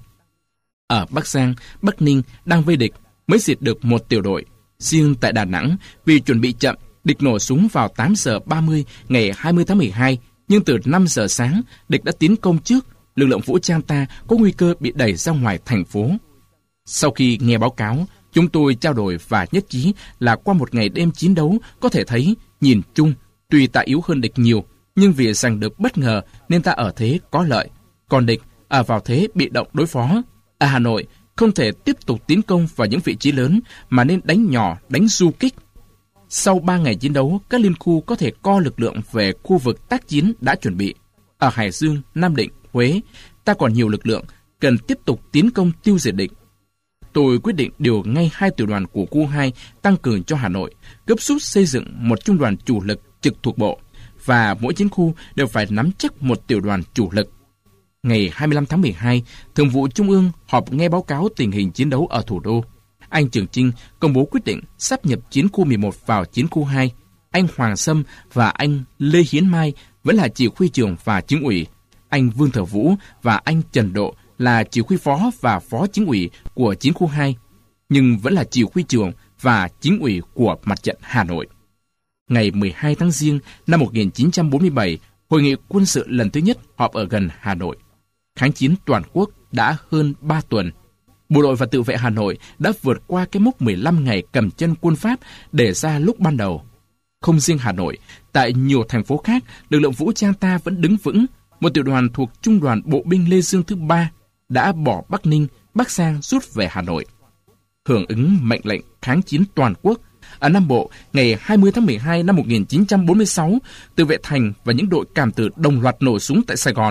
Ở Bắc Giang, Bắc Ninh đang vây địch, mới diệt được một tiểu đội. Riêng tại Đà Nẵng, vì chuẩn bị chậm, địch nổ súng vào tám giờ ba mươi ngày hai mươi tháng mười hai, nhưng từ năm giờ sáng, địch đã tiến công trước, lực lượng vũ trang ta có nguy cơ bị đẩy ra ngoài thành phố. Sau khi nghe báo cáo, chúng tôi trao đổi và nhất trí là qua một ngày đêm chiến đấu có thể thấy, nhìn chung, tuy ta yếu hơn địch nhiều, nhưng vì giành được bất ngờ nên ta ở thế có lợi, còn địch ở vào thế bị động đối phó. Ở Hà Nội, không thể tiếp tục tiến công vào những vị trí lớn mà nên đánh nhỏ, đánh du kích. Sau ba ngày chiến đấu, các liên khu có thể co lực lượng về khu vực tác chiến đã chuẩn bị. Ở Hải Dương, Nam Định, Huế, ta còn nhiều lực lượng, cần tiếp tục tiến công tiêu diệt địch. Tôi quyết định điều ngay hai tiểu đoàn của khu hai tăng cường cho Hà Nội, gấp rút xây dựng một trung đoàn chủ lực trực thuộc bộ, và mỗi chiến khu đều phải nắm chắc một tiểu đoàn chủ lực. Ngày hai mươi lăm tháng mười hai, Thường vụ Trung ương họp nghe báo cáo tình hình chiến đấu ở thủ đô. Anh Trường Chinh công bố quyết định sáp nhập chiến khu mười một vào chiến khu hai. Anh Hoàng Sâm và anh Lê Hiến Mai vẫn là chỉ huy trưởng và chính ủy. Anh Vương Thở Vũ và anh Trần Độ là chỉ huy phó và phó chính ủy của chiến khu hai, nhưng vẫn là chỉ huy trưởng và chính ủy của mặt trận Hà Nội. Ngày mười hai tháng Giêng năm một nghìn chín trăm bốn mươi bảy, hội nghị quân sự lần thứ nhất họp ở gần Hà Nội. Kháng chiến toàn quốc đã hơn ba tuần. Bộ đội và tự vệ Hà Nội đã vượt qua cái mốc mười lăm ngày cầm chân quân Pháp để ra lúc ban đầu. Không riêng Hà Nội, tại nhiều thành phố khác, lực lượng vũ trang ta vẫn đứng vững. Một tiểu đoàn thuộc Trung đoàn Bộ binh Lê Dương thứ ba đã bỏ Bắc Ninh, Bắc Giang rút về Hà Nội. Hưởng ứng mệnh lệnh kháng chiến toàn quốc, ở Nam Bộ, ngày hai mươi tháng mười hai năm một nghìn chín trăm bốn mươi sáu, tự vệ Thành và những đội cảm tử đồng loạt nổ súng tại Sài Gòn.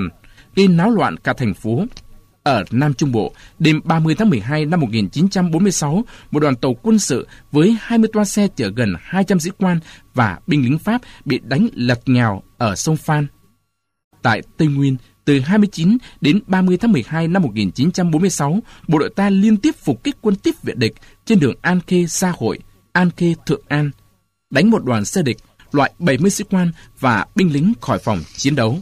gây náo loạn cả thành phố. Ở Nam Trung Bộ, đêm ba mươi tháng mười hai năm một nghìn chín trăm bốn mươi sáu, một đoàn tàu quân sự với hai mươi toa xe chở gần hai trăm sĩ quan và binh lính Pháp bị đánh lật nhào ở sông Phan. Tại Tây Nguyên, từ hai mươi chín đến ba mươi tháng mười hai năm một nghìn chín trăm bốn mươi sáu, bộ đội ta liên tiếp phục kích quân tiếp viện địch trên đường An Khê Sa Hội, An Khê Thượng An, đánh một đoàn xe địch loại bảy mươi sĩ quan và binh lính khỏi phòng chiến đấu.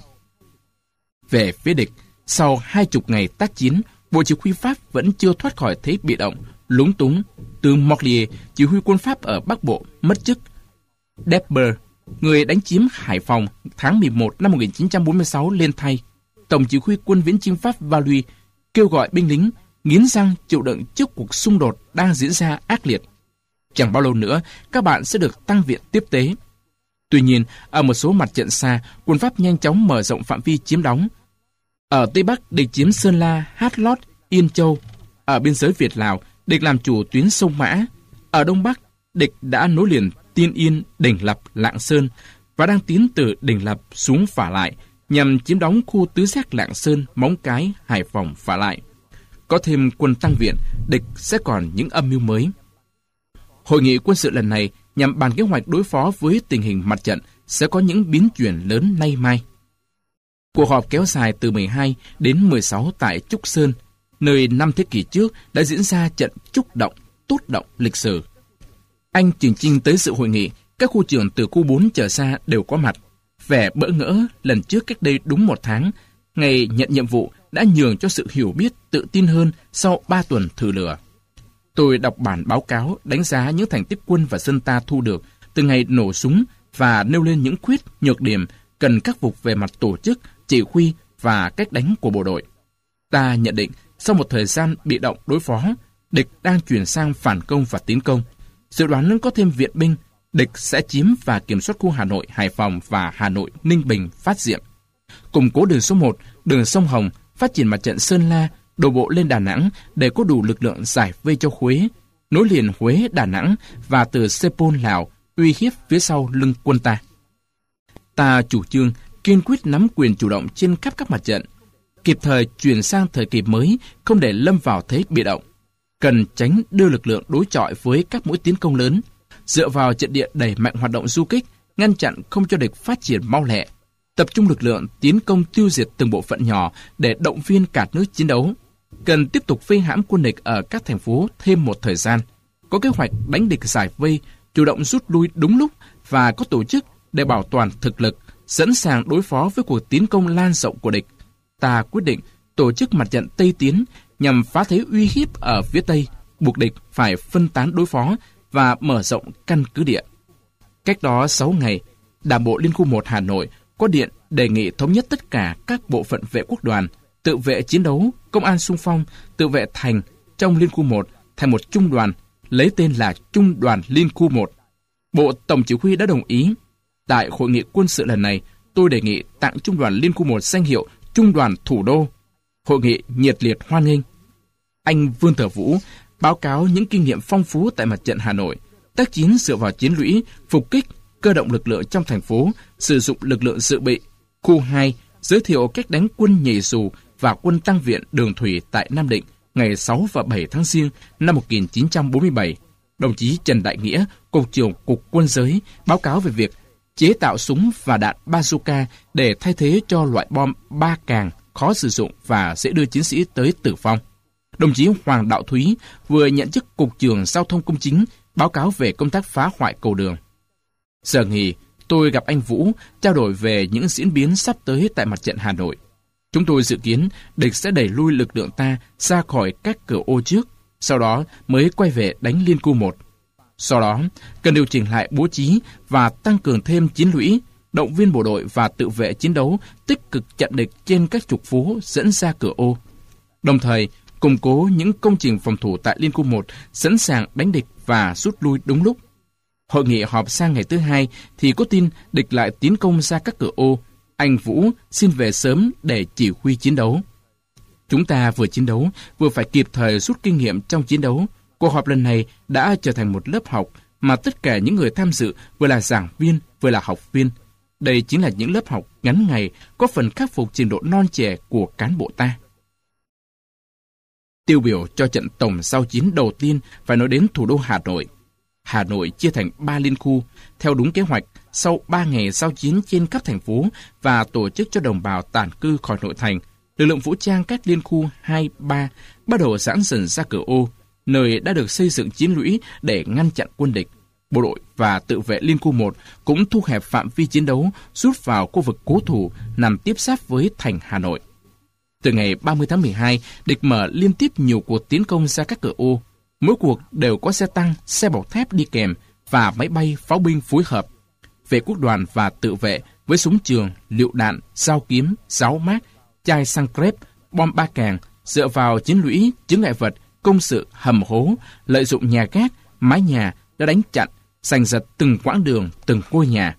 Về phía địch, sau hai chục ngày tác chiến, Bộ Chỉ huy Pháp vẫn chưa thoát khỏi thế bị động, lúng túng. Tướng Morlier, chỉ huy quân Pháp ở Bắc Bộ, mất chức. Depber, người đánh chiếm Hải Phòng tháng mười một năm một nghìn chín trăm bốn mươi sáu lên thay. Tổng chỉ huy quân viễn chinh Pháp Valois kêu gọi binh lính nghiến răng chịu đựng trước cuộc xung đột đang diễn ra ác liệt. Chẳng bao lâu nữa, các bạn sẽ được tăng viện tiếp tế. Tuy nhiên, ở một số mặt trận xa, quân Pháp nhanh chóng mở rộng phạm vi chiếm đóng. Ở Tây Bắc, địch chiếm Sơn La, Hát Lót, Yên Châu. Ở biên giới Việt-Lào, địch làm chủ tuyến sông Mã. Ở Đông Bắc, địch đã nối liền Tiên Yên, Đình Lập, Lạng Sơn và đang tiến từ Đình Lập xuống Phả Lại nhằm chiếm đóng khu tứ giác Lạng Sơn, Móng Cái, Hải Phòng, Phả Lại. Có thêm quân tăng viện, địch sẽ còn những âm mưu mới. Hội nghị quân sự lần này nhằm bàn kế hoạch đối phó với tình hình mặt trận sẽ có những biến chuyển lớn nay mai. Cuộc họp kéo dài từ mười hai đến mười sáu tại Trúc Sơn, nơi năm thế kỷ trước đã diễn ra trận Trúc Động, tốt động lịch sử. Anh Trường Chinh tới dự hội nghị, các khu trưởng từ khu bốn trở ra đều có mặt. Vẻ bỡ ngỡ lần trước cách đây đúng một tháng, ngày nhận nhiệm vụ đã nhường cho sự hiểu biết tự tin hơn sau ba tuần thử lửa. Tôi đọc bản báo cáo đánh giá những thành tích quân và dân ta thu được từ ngày nổ súng và nêu lên những khuyết nhược điểm cần khắc phục về mặt tổ chức, chỉ huy và cách đánh của bộ đội. Ta nhận định sau một thời gian bị động đối phó, địch đang chuyển sang phản công và tiến công. Dự đoán nếu có thêm viện binh, địch sẽ chiếm và kiểm soát khu Hà Nội, Hải Phòng và Hà Nội, Ninh Bình phát diệm. Củng cố đường số một, đường sông Hồng, phát triển mặt trận Sơn La, đổ bộ lên Đà Nẵng để có đủ lực lượng giải vây cho Huế, nối liền Huế, Đà Nẵng và từ Sepol, Lào, uy hiếp phía sau lưng quân ta. Ta chủ trương kiên quyết nắm quyền chủ động trên khắp các mặt trận, kịp thời chuyển sang thời kỳ mới, không để lâm vào thế bị động. Cần tránh đưa lực lượng đối chọi với các mũi tiến công lớn, dựa vào trận địa đẩy mạnh hoạt động du kích, ngăn chặn không cho địch phát triển mau lẹ, tập trung lực lượng tiến công tiêu diệt từng bộ phận nhỏ để động viên cả nước chiến đấu. Cần tiếp tục vây hãm quân địch ở các thành phố thêm một thời gian, có kế hoạch đánh địch giải vây, chủ động rút lui đúng lúc và có tổ chức để bảo toàn thực lực, sẵn sàng đối phó với cuộc tiến công lan rộng của địch. Ta quyết định tổ chức mặt trận Tây Tiến nhằm phá thế uy hiếp ở phía Tây, buộc địch phải phân tán đối phó và mở rộng căn cứ địa. Cách đó sáu ngày, Đảng bộ Liên khu một Hà Nội có điện đề nghị thống nhất tất cả các bộ phận vệ quốc đoàn, tự vệ chiến đấu, công an xung phong, tự vệ thành trong Liên khu một thành một trung đoàn, lấy tên là Trung đoàn Liên khu một. Bộ Tổng chỉ huy đã đồng ý. Tại hội nghị quân sự lần này, tôi đề nghị tặng Trung đoàn Liên khu một danh hiệu Trung đoàn Thủ đô. Hội nghị nhiệt liệt hoan nghênh. Anh Vương Thở Vũ báo cáo những kinh nghiệm phong phú tại mặt trận Hà Nội, tác chiến dựa vào chiến lũy, phục kích, cơ động lực lượng trong thành phố, sử dụng lực lượng dự bị. Khu hai giới thiệu cách đánh quân nhảy dù và quân tăng viện đường thủy tại Nam Định ngày sáu và bảy tháng Giêng năm một nghìn chín trăm bốn mươi bảy. Đồng chí Trần Đại Nghĩa, Cục trưởng Cục Quân giới, báo cáo về việc chế tạo súng và đạn bazooka để thay thế cho loại bom ba càng khó sử dụng và sẽ đưa chiến sĩ tới tử vong. Đồng chí Hoàng Đạo Thúy vừa nhận chức Cục trưởng Giao thông Công chính, báo cáo về công tác phá hoại cầu đường. Giờ nghỉ, tôi gặp anh Vũ, trao đổi về những diễn biến sắp tới tại mặt trận Hà Nội. Chúng tôi dự kiến địch sẽ đẩy lui lực lượng ta ra khỏi các cửa ô trước, sau đó mới quay về đánh Liên khu một. Sau đó, cần điều chỉnh lại bố trí và tăng cường thêm chiến lũy, động viên bộ đội và tự vệ chiến đấu tích cực chặn địch trên các trục phố dẫn ra cửa ô. Đồng thời, củng cố những công trình phòng thủ tại Liên khu một sẵn sàng đánh địch và rút lui đúng lúc. Hội nghị họp sang ngày thứ hai thì có tin địch lại tiến công ra các cửa ô. Anh Vũ xin về sớm để chỉ huy chiến đấu. Chúng ta vừa chiến đấu, vừa phải kịp thời rút kinh nghiệm trong chiến đấu. Cuộc họp lần này đã trở thành một lớp học mà tất cả những người tham dự vừa là giảng viên, vừa là học viên. Đây chính là những lớp học ngắn ngày có phần khắc phục trình độ non trẻ của cán bộ ta. Tiêu biểu cho trận tổng giao chiến đầu tiên phải nói đến thủ đô Hà Nội. Hà Nội chia thành ba liên khu. Theo đúng kế hoạch, sau ba ngày giao chiến trên khắp thành phố và tổ chức cho đồng bào tản cư khỏi nội thành, lực lượng vũ trang các liên khu hai, ba bắt đầu giãn dần ra cửa ô, nơi đã được xây dựng chiến lũy để ngăn chặn quân địch. Bộ đội và tự vệ liên khu một cũng thu hẹp phạm vi chiến đấu, rút vào khu vực cố thủ nằm tiếp giáp với thành Hà Nội. Từ ngày ba mươi tháng mười hai, địch mở liên tiếp nhiều cuộc tiến công ra các cửa ô. Mỗi cuộc đều có xe tăng, xe bọc thép đi kèm và máy bay, pháo binh phối hợp. Vệ quốc đoàn và tự vệ với súng trường, lựu đạn, dao kiếm, giáo mát, chai xăng crep, bom ba càng dựa vào chiến lũy, chướng ngại vật, công sự, hầm hố, lợi dụng nhà gác, mái nhà đã đánh chặn, giành giật từng quãng đường, từng ngôi nhà.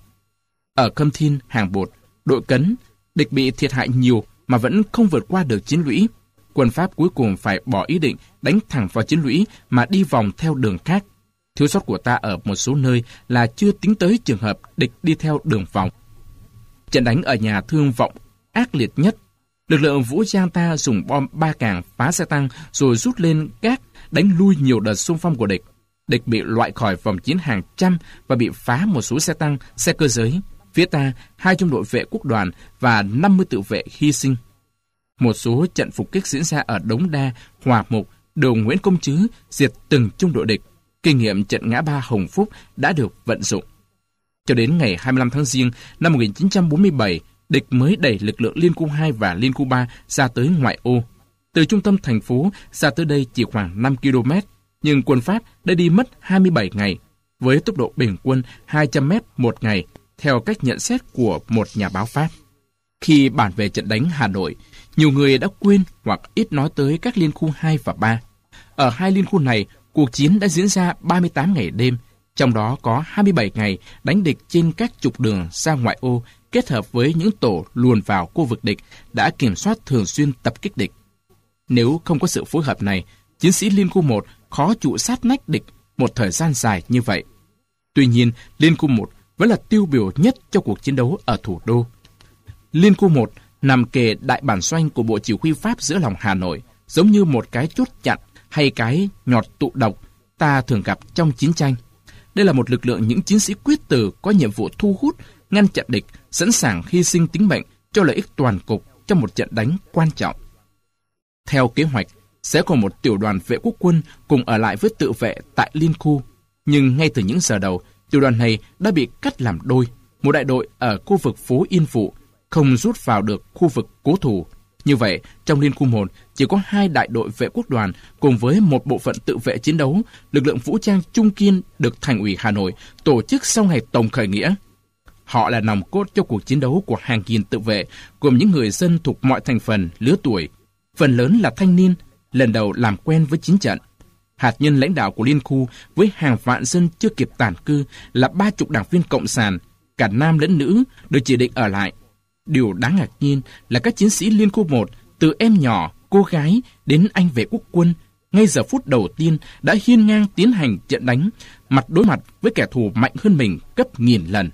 Ở Khâm Thiên, Hàng Bột, Đội Cấn, địch bị thiệt hại nhiều mà vẫn không vượt qua được chiến lũy. Quân Pháp cuối cùng phải bỏ ý định đánh thẳng vào chiến lũy mà đi vòng theo đường khác. Thiếu sót của ta ở một số nơi là chưa tính tới trường hợp địch đi theo đường vòng. Trận đánh ở nhà Thương Vọng ác liệt nhất. Lực lượng vũ trang ta dùng bom ba càng phá xe tăng rồi rút lên gác đánh lui nhiều đợt xung phong của địch. Địch bị loại khỏi vòng chiến hàng trăm và bị phá một số xe tăng, xe cơ giới. Phía ta, hai trung đội vệ quốc đoàn và năm mươi tự vệ hy sinh. Một số trận phục kích diễn ra ở Đống Đa, Hòa Mục, đường Nguyễn Công Trứ, diệt từng trung đội địch. Kinh nghiệm trận ngã ba Hồng Phúc đã được vận dụng. Cho đến ngày hai mươi lăm tháng Giêng năm một nghìn chín trăm bốn mươi bảy, địch mới đẩy lực lượng Liên khu hai và Liên khu ba ra tới ngoại ô. Từ trung tâm thành phố ra tới đây chỉ khoảng năm ki lô mét, nhưng quân Pháp đã đi mất hai mươi bảy ngày, với tốc độ bình quân hai trăm mét một ngày, theo cách nhận xét của một nhà báo Pháp. Khi bàn về trận đánh Hà Nội, nhiều người đã quên hoặc ít nói tới các liên khu hai và ba. Ở hai liên khu này, cuộc chiến đã diễn ra ba mươi tám ngày đêm, trong đó có hai mươi bảy ngày đánh địch trên các trục đường ra ngoại ô, kết hợp với những tổ luồn vào khu vực địch đã kiểm soát thường xuyên tập kích địch. Nếu không có sự phối hợp này, chiến sĩ Liên khu một khó trụ sát nách địch một thời gian dài như vậy. Tuy nhiên, Liên khu một vẫn là tiêu biểu nhất cho cuộc chiến đấu ở thủ đô. Liên khu một nằm kề đại bản doanh của Bộ Chỉ huy Pháp giữa lòng Hà Nội, giống như một cái chốt chặn hay cái nhọt tụ độc ta thường gặp trong chiến tranh. Đây là một lực lượng những chiến sĩ quyết tử có nhiệm vụ thu hút, ngăn chặn địch, sẵn sàng hy sinh tính mệnh cho lợi ích toàn cục trong một trận đánh quan trọng. Theo kế hoạch, sẽ có một tiểu đoàn vệ quốc quân cùng ở lại với tự vệ tại Liên khu. Nhưng ngay từ những giờ đầu, tiểu đoàn này đã bị cắt làm đôi. Một đại đội ở khu vực phố Yên Phụ không rút vào được khu vực cố thủ. Như vậy, trong Liên khu một chỉ có hai đại đội vệ quốc đoàn cùng với một bộ phận tự vệ chiến đấu, lực lượng vũ trang trung kiên được Thành ủy Hà Nội tổ chức sau ngày tổng khởi nghĩa. Họ là nòng cốt cho cuộc chiến đấu của hàng nghìn tự vệ, gồm những người dân thuộc mọi thành phần, lứa tuổi. Phần lớn là thanh niên, lần đầu làm quen với chiến trận. Hạt nhân lãnh đạo của Liên khu với hàng vạn dân chưa kịp tản cư là ba chục đảng viên cộng sản, cả nam lẫn nữ, được chỉ định ở lại. Điều đáng ngạc nhiên là các chiến sĩ Liên khu một, từ em nhỏ, cô gái đến anh vệ quốc quân, ngay giờ phút đầu tiên đã hiên ngang tiến hành trận đánh, mặt đối mặt với kẻ thù mạnh hơn mình gấp nghìn lần.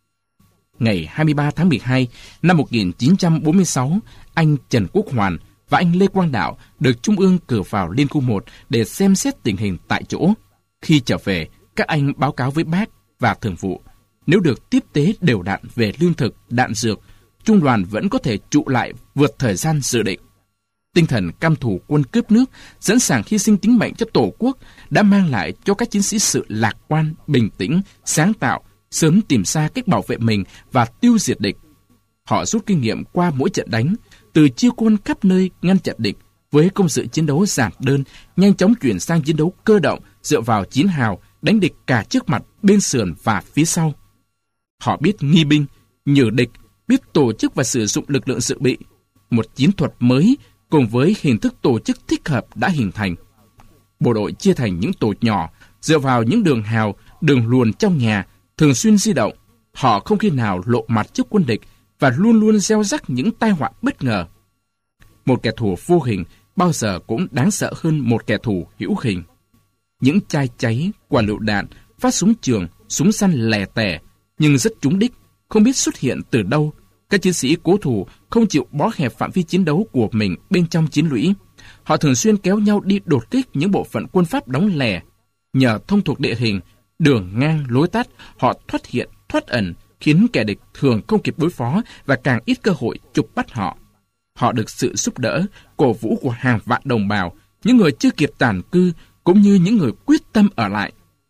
Ngày hai mươi ba tháng mười hai năm một nghìn chín trăm bốn mươi sáu, anh Trần Quốc Hoàn và anh Lê Quang Đạo được Trung ương cử vào Liên khu một để xem xét tình hình tại chỗ. Khi trở về, các anh báo cáo với Bác và Thường vụ, nếu được tiếp tế đều đặn về lương thực, đạn dược, Trung đoàn vẫn có thể trụ lại vượt thời gian dự định. Tinh thần căm thù quân cướp nước, sẵn sàng hy sinh tính mệnh cho Tổ quốc đã mang lại cho các chiến sĩ sự lạc quan, bình tĩnh, sáng tạo, sớm tìm ra cách bảo vệ mình và tiêu diệt địch. Họ rút kinh nghiệm qua mỗi trận đánh, từ chia quân khắp nơi ngăn chặn địch, với công sự chiến đấu giản đơn, nhanh chóng chuyển sang chiến đấu cơ động dựa vào chiến hào, đánh địch cả trước mặt, bên sườn và phía sau. Họ biết nghi binh, nhử địch, biết tổ chức và sử dụng lực lượng dự bị. Một chiến thuật mới cùng với hình thức tổ chức thích hợp đã hình thành. Bộ đội chia thành những tổ nhỏ, dựa vào những đường hào, đường luồn trong nhà, thường xuyên di động. Họ không khi nào lộ mặt trước quân địch và luôn luôn gieo rắc những tai họa bất ngờ. Một kẻ thù vô hình bao giờ cũng đáng sợ hơn một kẻ thù hữu hình. Những chai cháy, quả lựu đạn, phát súng trường, súng săn lè tè, nhưng rất trúng đích, không biết xuất hiện từ đâu. Các chiến sĩ cố thủ không chịu bó hẹp phạm vi chiến đấu của mình bên trong chiến lũy. Họ thường xuyên kéo nhau đi đột kích những bộ phận quân Pháp đóng lẻ. Nhờ thông thuộc địa hình, đường ngang, lối tắt, họ thoát hiện, thoát ẩn, khiến kẻ địch thường không kịp đối phó và càng ít cơ hội chụp bắt họ. Họ được sự giúp đỡ, cổ vũ của hàng vạn đồng bào, những người chưa kịp tản cư, cũng như những người quyết tâm ở lại.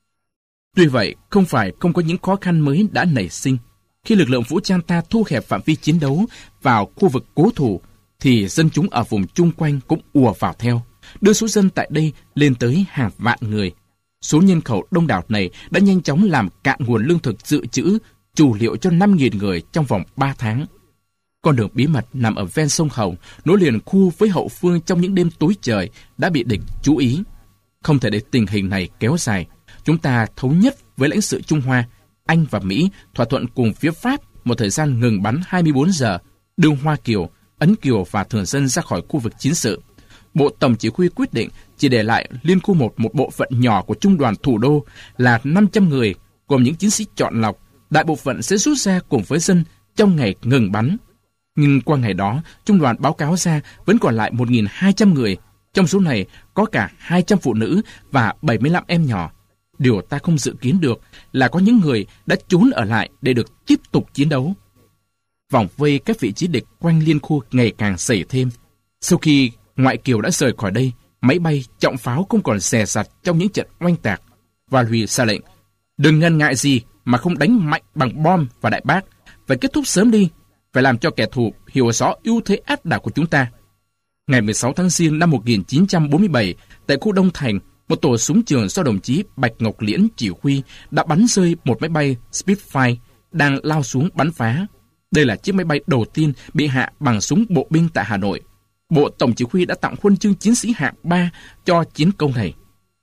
Tuy vậy, không phải không có những khó khăn mới đã nảy sinh. Khi lực lượng vũ trang ta thu hẹp phạm vi chiến đấu vào khu vực cố thủ, thì dân chúng ở vùng chung quanh cũng ùa vào theo, đưa số dân tại đây lên tới hàng vạn người. Số nhân khẩu đông đảo này đã nhanh chóng làm cạn nguồn lương thực dự trữ, chủ liệu cho năm nghìn người trong vòng ba tháng. Con đường bí mật nằm ở ven sông Hồng, nối liền khu với hậu phương trong những đêm tối trời đã bị địch chú ý. Không thể để tình hình này kéo dài. Chúng ta thống nhất với lãnh sự Trung Hoa, Anh và Mỹ thỏa thuận cùng phía Pháp một thời gian ngừng bắn hai mươi bốn giờ, đưa Hoa Kiều, Ấn Kiều và thường dân ra khỏi khu vực chiến sự. Bộ Tổng chỉ huy quyết định chỉ để lại Liên khu một một bộ phận nhỏ của Trung đoàn Thủ đô là năm trăm người, gồm những chiến sĩ chọn lọc. Đại bộ phận sẽ rút ra cùng với dân trong ngày ngừng bắn. Nhưng qua ngày đó, Trung đoàn báo cáo ra vẫn còn lại một nghìn hai trăm người. Trong số này có cả hai trăm phụ nữ và bảy mươi lăm em nhỏ. Điều ta không dự kiến được là có những người đã trốn ở lại để được tiếp tục chiến đấu. Vòng vây các vị trí địch quanh Liên khu ngày càng dày thêm. Sau khi ngoại kiều đã rời khỏi đây, máy bay, trọng pháo không còn dè dặt trong những trận oanh tạc. Và Huy ra lệnh, đừng ngần ngại gì mà không đánh mạnh bằng bom và đại bác, phải kết thúc sớm đi, phải làm cho kẻ thù hiểu rõ ưu thế áp đảo của chúng ta. Ngày mười sáu tháng Giêng năm một nghìn chín trăm bốn mươi bảy, tại khu Đông Thành, một tổ súng trường do đồng chí Bạch Ngọc Liễn chỉ huy đã bắn rơi một máy bay Spitfire đang lao xuống bắn phá. Đây là chiếc máy bay đầu tiên bị hạ bằng súng bộ binh tại Hà Nội. Bộ Tổng chỉ huy đã tặng huân chương chiến sĩ hạng ba cho chiến công này.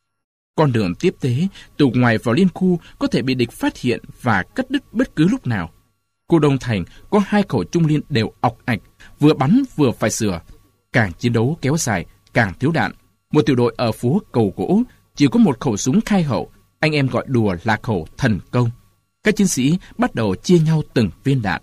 Con đường tiếp tế từ ngoài vào Liên khu có thể bị địch phát hiện và cắt đứt bất cứ lúc nào. Khu Đông Thành có hai khẩu trung liên đều ọc ạch, vừa bắn vừa phải sửa. Càng chiến đấu kéo dài, càng thiếu đạn. Một tiểu đội ở phố Cầu Gỗ chỉ có một khẩu súng khai hậu, anh em gọi đùa là khẩu thần công. Các chiến sĩ bắt đầu chia nhau từng viên đạn.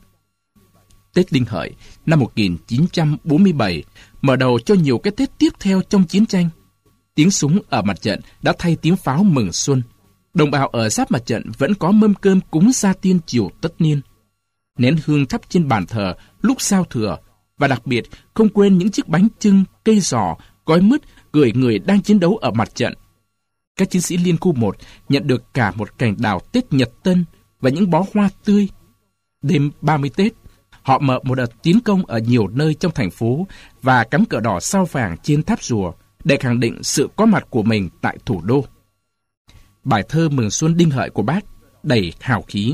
Tết Đinh Hợi năm một nghìn chín trăm bốn mươi bảy mở đầu cho nhiều cái Tết tiếp theo trong chiến tranh. Tiếng súng ở mặt trận đã thay tiếng pháo mừng xuân. Đồng bào ở giáp mặt trận vẫn có mâm cơm cúng gia tiên chiều tất niên. Nén hương thắp trên bàn thờ lúc giao thừa, và đặc biệt không quên những chiếc bánh chưng, cây giò, gói mứt gửi người đang chiến đấu ở mặt trận. Các chiến sĩ Liên khu một nhận được cả một cành đào Tết Nhật Tân và những bó hoa tươi. Đêm ba mươi Tết, họ mở một đợt tiến công ở nhiều nơi trong thành phố và cắm cờ đỏ sao vàng trên tháp rùa để khẳng định sự có mặt của mình tại thủ đô. Bài thơ mừng xuân Đinh Hợi của Bác đầy hào khí.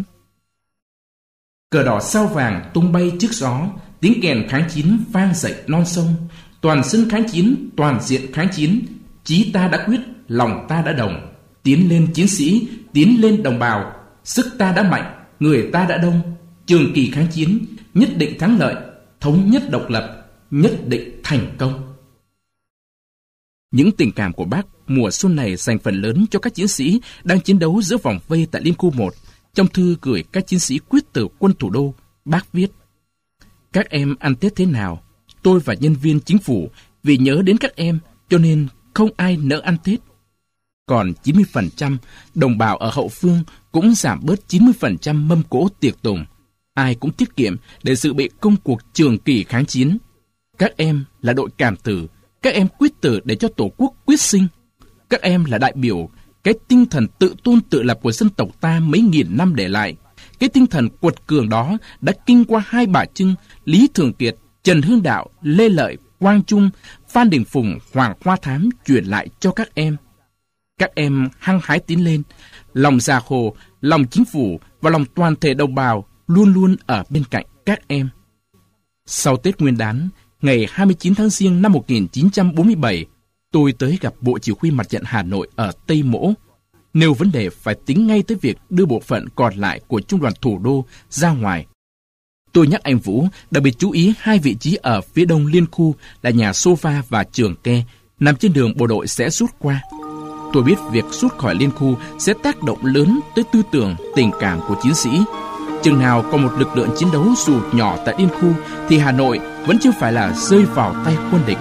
Cờ đỏ sao vàng tung bay trước gió, tiếng kèn kháng chiến vang dậy non sông. Toàn dân kháng chiến, toàn diện kháng chiến, chí ta đã quyết, lòng ta đã đồng. Tiến lên chiến sĩ, tiến lên đồng bào, sức ta đã mạnh, người ta đã đông. Trường kỳ kháng chiến, nhất định thắng lợi, thống nhất độc lập, nhất định thành công. Những tình cảm của Bác mùa xuân này dành phần lớn cho các chiến sĩ đang chiến đấu giữa vòng vây tại Liên khu một. Trong thư gửi các chiến sĩ quyết tử quân thủ đô, Bác viết: các em ăn Tết thế nào? Tôi và nhân viên chính phủ vì nhớ đến các em cho nên không ai nỡ ăn Tết. Còn chín mươi phần trăm đồng bào ở hậu phương cũng giảm bớt chín mươi phần trăm mâm cỗ tiệc tùng. Ai cũng tiết kiệm để dự bị công cuộc trường kỳ kháng chiến. Các em là đội cảm tử, các em quyết tử để cho Tổ quốc quyết sinh. Các em là đại biểu cái tinh thần tự tôn tự lập của dân tộc ta mấy nghìn năm để lại. Cái tinh thần quật cường đó đã kinh qua hai bà Trưng, Lý Thường Kiệt, Trần Hưng Đạo, Lê Lợi, Quang Trung, Phan Đình Phùng, Hoàng Hoa Thám truyền lại cho các em. Các em hăng hái tiến lên, lòng già Hồ, lòng chính phủ và lòng toàn thể đồng bào luôn luôn ở bên cạnh các em. Sau Tết Nguyên đán, ngày hai mươi chín tháng Giêng năm một nghìn chín trăm bốn mươi bảy, tôi tới gặp Bộ Chỉ huy Mặt trận Hà Nội ở Tây Mỗ, nêu vấn đề phải tính ngay tới việc đưa bộ phận còn lại của Trung đoàn Thủ đô ra ngoài. Tôi nhắc anh Vũ đặc biệt chú ý hai vị trí ở phía đông Liên khu là nhà Sova và Trường Ke, nằm trên đường bộ đội sẽ rút qua. Tôi biết việc rút khỏi Liên khu sẽ tác động lớn tới tư tưởng, tình cảm của chiến sĩ. Chừng nào có một lực lượng chiến đấu dù nhỏ tại Liên Khu thì Hà Nội vẫn chưa phải là rơi vào tay quân địch.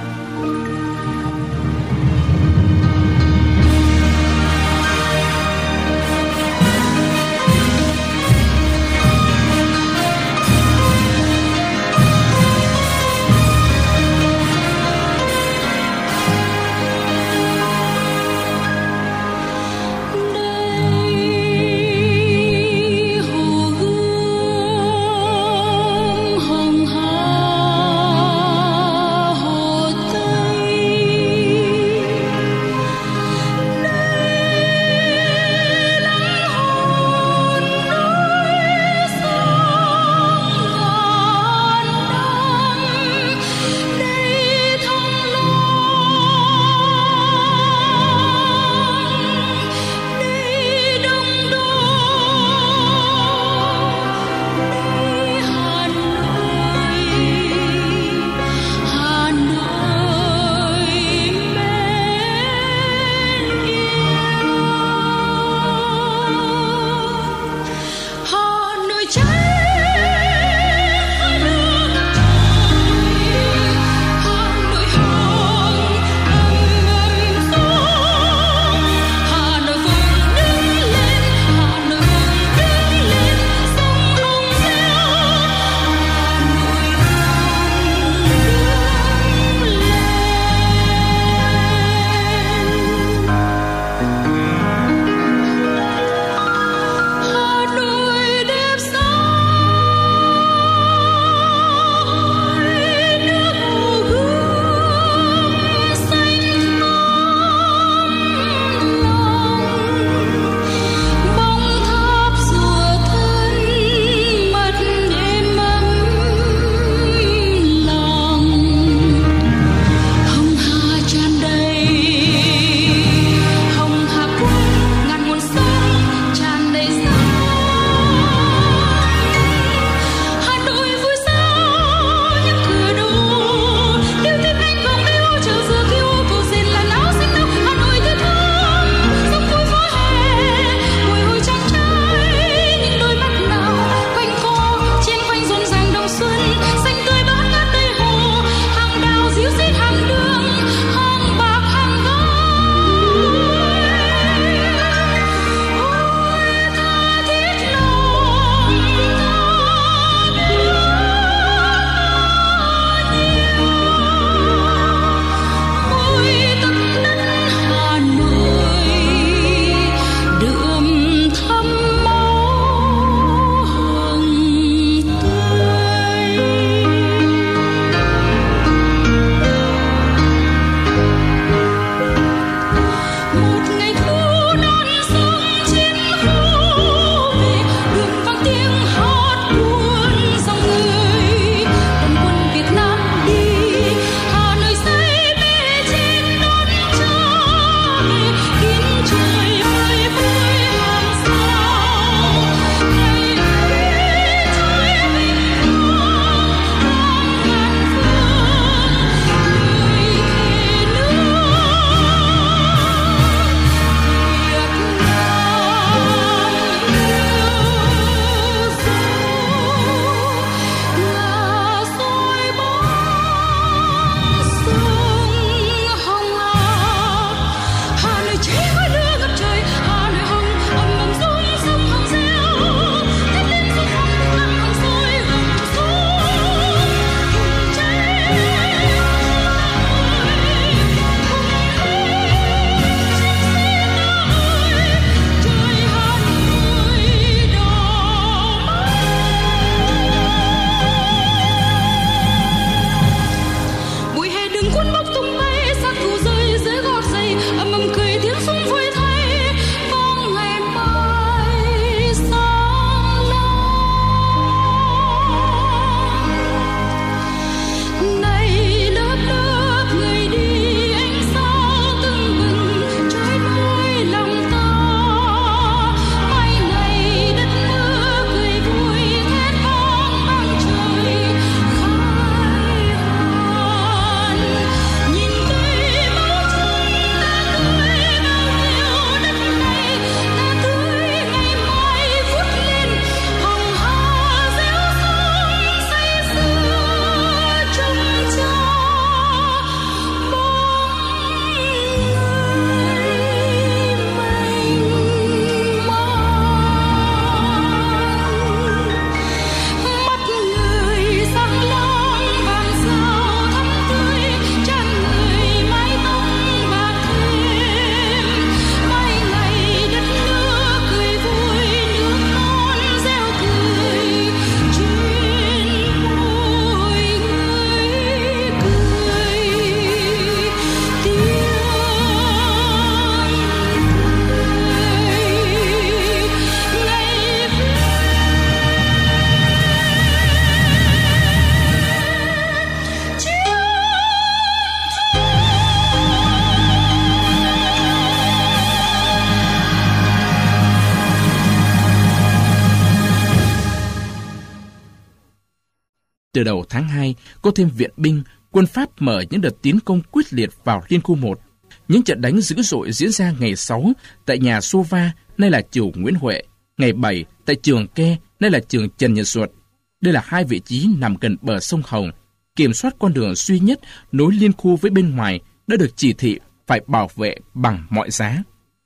Từ đầu tháng hai, có thêm viện binh, quân Pháp mở những đợt tiến công quyết liệt vào Liên khu một. Những trận đánh dữ dội diễn ra ngày sáu tại nhà Sova, nay là Triều Nguyễn Huệ, ngày bảy tại Trường Ke, nay là Trường Trần Nhật Duật. Đây là hai vị trí nằm gần bờ sông Hồng, kiểm soát con đường duy nhất nối Liên khu với bên ngoài, đã được chỉ thị phải bảo vệ bằng mọi giá.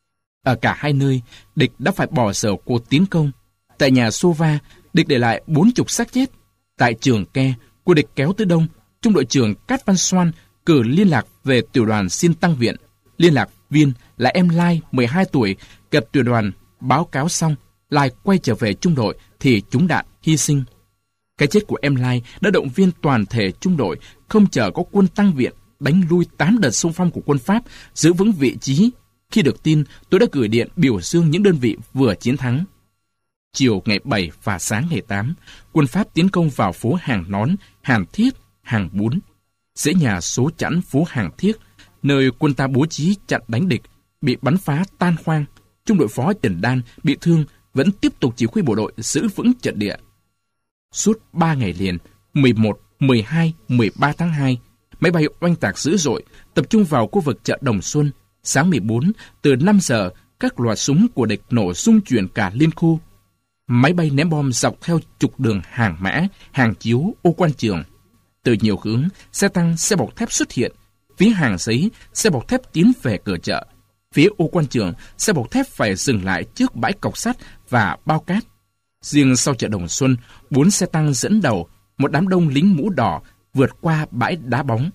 Ở cả hai nơi, địch đã phải bỏ dở cuộc tiến công. Tại nhà Sova, địch để lại bốn chục xác chết. Tại Trường Ke, quân địch kéo tới đông. Trung đội trưởng Cát Văn Xoan cử liên lạc về tiểu đoàn xin tăng viện. Liên lạc viên là em Lai, mười hai tuổi, gặp tiểu đoàn báo cáo xong, Lai quay trở về trung đội thì trúng đạn hy sinh. Cái chết của em Lai đã động viên toàn thể trung đội, không chờ có quân tăng viện, đánh lui tám đợt xung phong của quân Pháp, giữ vững vị trí. Khi được tin, tôi đã gửi điện biểu dương những đơn vị vừa chiến thắng. Chiều ngày bảy và sáng ngày tám, quân Pháp tiến công vào phố Hàng Nón, Hàn Thiết, Hàng Bún. Dãy nhà số chẵn phố Hàng Thiết, nơi quân ta bố trí chặn đánh địch, bị bắn phá tan hoang. Trung đội phó Trần Đan bị thương, vẫn tiếp tục chỉ huy bộ đội giữ vững trận địa. Suốt ba ngày liền, mười một, mười hai, mười ba tháng hai, máy bay oanh tạc dữ dội, tập trung vào khu vực chợ Đồng Xuân. Sáng mười bốn, từ năm giờ, các loạt súng của địch nổ rung chuyển cả Liên khu. Máy bay ném bom dọc theo trục đường Hàng Mã, Hàng Chiếu, Ô Quan Trường. Từ nhiều hướng, xe tăng, xe bọc thép xuất hiện. Phía Hàng Giấy, xe bọc thép tiến về cửa chợ. Phía Ô Quan Trường, xe bọc thép phải dừng lại trước bãi cọc sắt và bao cát. Riêng sau chợ Đồng Xuân, bốn xe tăng dẫn đầu, một đám đông lính mũ đỏ vượt qua bãi đá bóng.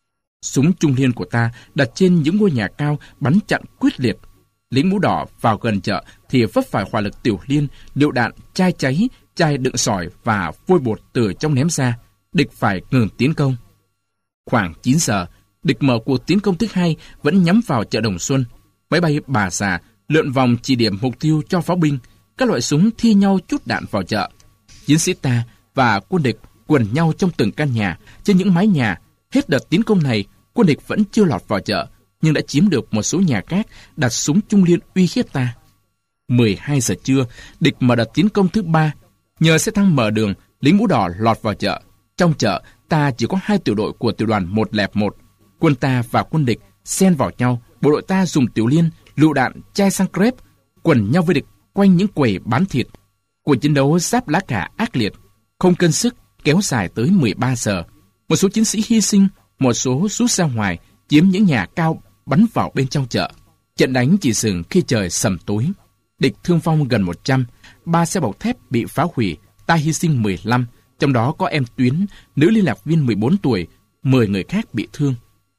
Súng Trung Liên của ta đặt trên những ngôi nhà cao bắn chặn quyết liệt. Lính mũ đỏ vào gần chợ thì vấp phải hỏa lực Tiểu Liên, lựu đạn, chai cháy, chai đựng sỏi và vôi bột từ trong ném ra. Địch phải ngừng tiến công. Khoảng chín giờ, địch mở cuộc tiến công thứ hai vẫn nhắm vào chợ Đồng Xuân. Máy bay Bà Già lượn vòng chỉ điểm mục tiêu cho pháo binh. Các loại súng thi nhau trút đạn vào chợ. Chiến sĩ ta và quân địch quần nhau trong từng căn nhà, trên những mái nhà. Hết đợt tiến công này, quân địch vẫn chưa lọt vào chợ, nhưng đã chiếm được một số nhà khác đặt súng Trung Liên uy hiếp ta. mười hai giờ trưa, địch mở đợt tiến công thứ ba. Nhờ xe tăng mở đường, lính mũ đỏ lọt vào chợ. Trong chợ, ta chỉ có hai tiểu đội của tiểu đoàn một không một. Quân ta và quân địch xen vào nhau. Bộ đội ta dùng Tiểu Liên, lựu đạn, chai xăng crep quần nhau với địch quanh những quầy bán thịt. Cuộc chiến đấu giáp lá cà ác liệt, không cân sức, kéo dài tới mười ba giờ. Một số chiến sĩ hy sinh, một số rút ra ngoài, chiếm những nhà cao, bắn vào bên trong chợ. Trận đánh chỉ dừng khi trời sầm tối. Địch thương vong gần một trăm, ba xe bọc thép bị phá hủy, ta hy sinh mười lăm, trong đó có em Tuyến, nữ liên lạc viên mười bốn tuổi, mười người khác bị thương.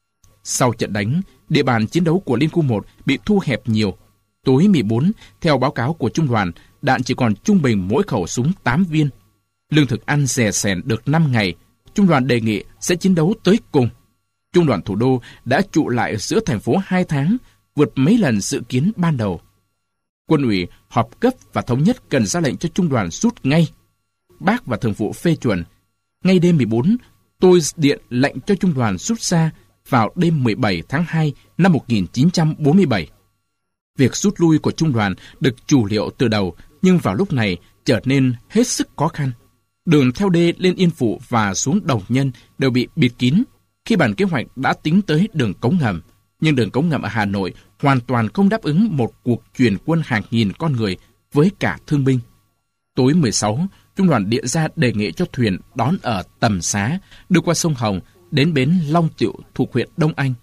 Sau trận đánh, địa bàn chiến đấu của Liên khu một bị thu hẹp nhiều. Tối mười bốn, theo báo cáo của trung đoàn, đạn chỉ còn trung bình mỗi khẩu súng tám viên. Lương thực ăn rè sèn được năm ngày. Trung đoàn đề nghị sẽ chiến đấu tới cùng. Trung đoàn thủ đô đã trụ lại giữa thành phố hai tháng, vượt mấy lần dự kiến ban đầu. Quân ủy họp cấp và thống nhất cần ra lệnh cho trung đoàn rút ngay. Bác và thường vụ phê chuẩn. Ngay đêm mười bốn, tôi điện lệnh cho trung đoàn rút ra vào đêm mười bảy tháng hai năm một nghìn chín trăm bốn mươi bảy. Việc rút lui của trung đoàn được chủ liệu từ đầu, nhưng vào lúc này trở nên hết sức khó khăn. Đường theo đê lên Yên Phụ và xuống Đồng Nhân đều bị bịt kín. Khi bản kế hoạch đã tính tới đường cống ngầm, nhưng đường cống ngầm ở Hà Nội hoàn toàn không đáp ứng một cuộc chuyển quân hàng nghìn con người với cả thương binh. Tối mười sáu, trung đoàn điện ra đề nghị cho thuyền đón ở Tầm Xá, đưa qua sông Hồng đến bến Long Tiệu thuộc huyện Đông Anh.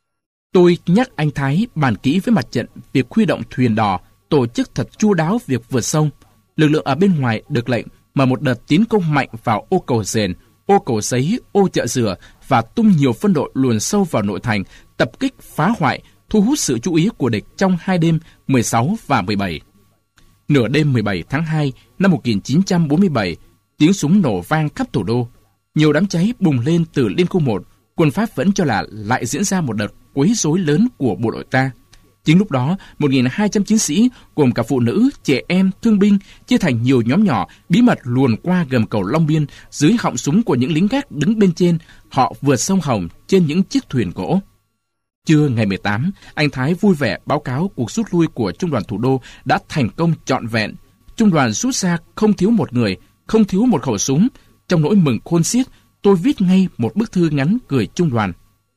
Tôi nhắc anh Thái bàn kỹ với mặt trận việc huy động thuyền đò, tổ chức thật chu đáo việc vượt sông. Lực lượng ở bên ngoài được lệnh mở một đợt tiến công mạnh vào ô Cầu Dền, ô Cầu Giấy, ô Chợ Dừa và tung nhiều phân đội luồn sâu vào nội thành, tập kích phá hoại, thu hút sự chú ý của địch trong hai đêm mười sáu và mười bảy. Nửa đêm mười bảy tháng hai năm một nghìn chín trăm bốn mươi bảy, tiếng súng nổ vang khắp thủ đô. Nhiều đám cháy bùng lên từ Liên khu một, quân Pháp vẫn cho là lại diễn ra một đợt quấy rối lớn của bộ đội ta. Chính lúc đó, một nghìn hai trăm chiến sĩ, gồm cả phụ nữ, trẻ em, thương binh, chia thành nhiều nhóm nhỏ, bí mật luồn qua gầm cầu Long Biên, dưới họng súng của những lính gác đứng bên trên, họ vượt sông Hồng trên những chiếc thuyền gỗ. Trưa ngày mười tám, anh Thái vui vẻ báo cáo cuộc rút lui của trung đoàn thủ đô đã thành công trọn vẹn. Trung đoàn rút ra không thiếu một người, không thiếu một khẩu súng. Trong nỗi mừng khôn xiết, tôi viết ngay một bức thư ngắn gửi trung đoàn.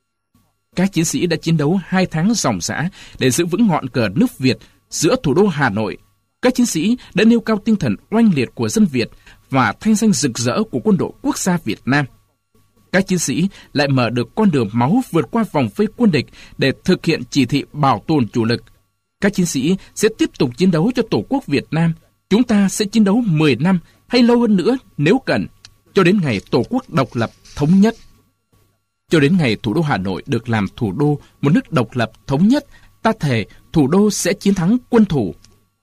Các chiến sĩ đã chiến đấu hai tháng ròng rã để giữ vững ngọn cờ nước Việt giữa thủ đô Hà Nội. Các chiến sĩ đã nêu cao tinh thần oanh liệt của dân Việt và thanh danh rực rỡ của quân đội quốc gia Việt Nam. Các chiến sĩ lại mở được con đường máu vượt qua vòng vây quân địch để thực hiện chỉ thị bảo tồn chủ lực. Các chiến sĩ sẽ tiếp tục chiến đấu cho Tổ quốc Việt Nam. Chúng ta sẽ chiến đấu mười năm hay lâu hơn nữa nếu cần, cho đến ngày Tổ quốc độc lập thống nhất. Cho đến ngày thủ đô Hà Nội được làm thủ đô một nước độc lập thống nhất, ta thề thủ đô sẽ chiến thắng quân thù.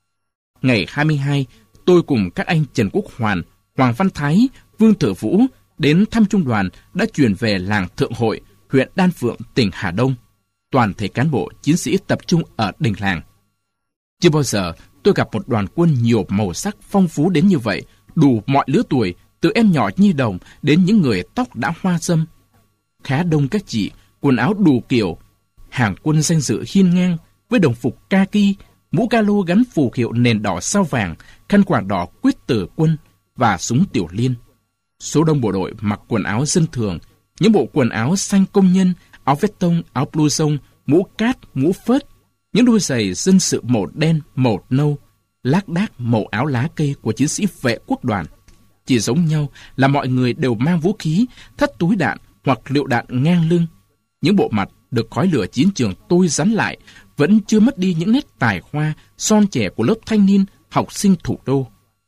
Ngày hai mươi hai, tôi cùng các anh Trần Quốc Hoàn, Hoàng Văn Thái, Vương Thừa Vũ đến thăm trung đoàn đã chuyển về làng Thượng Hội, huyện Đan Phượng, tỉnh Hà Đông. Toàn thể cán bộ, chiến sĩ tập trung ở đình làng. Chưa bao giờ tôi gặp một đoàn quân nhiều màu sắc phong phú đến như vậy, đủ mọi lứa tuổi, từ em nhỏ nhi đồng đến những người tóc đã hoa râm. Khá đông các chị, quần áo đủ kiểu, hàng quân danh dự hiên ngang với đồng phục kaki, mũ calo gắn phù hiệu nền đỏ sao vàng, khăn quàng đỏ quyết tử quân và súng tiểu liên. Số đông bộ đội mặc quần áo dân thường, những bộ quần áo xanh công nhân, áo vest tông, áo blouson, mũ cát, mũ phớt, những đôi giày dân sự màu đen, màu nâu, lác đác màu áo lá cây của chiến sĩ vệ quốc đoàn. Chỉ giống nhau là mọi người đều mang vũ khí, thắt túi đạn hoặc lựu đạn ngang lưng. Những bộ mặt được khói lửa chiến trường tôi rắn lại vẫn chưa mất đi những nét tài hoa, son trẻ của lớp thanh niên, học sinh thủ đô.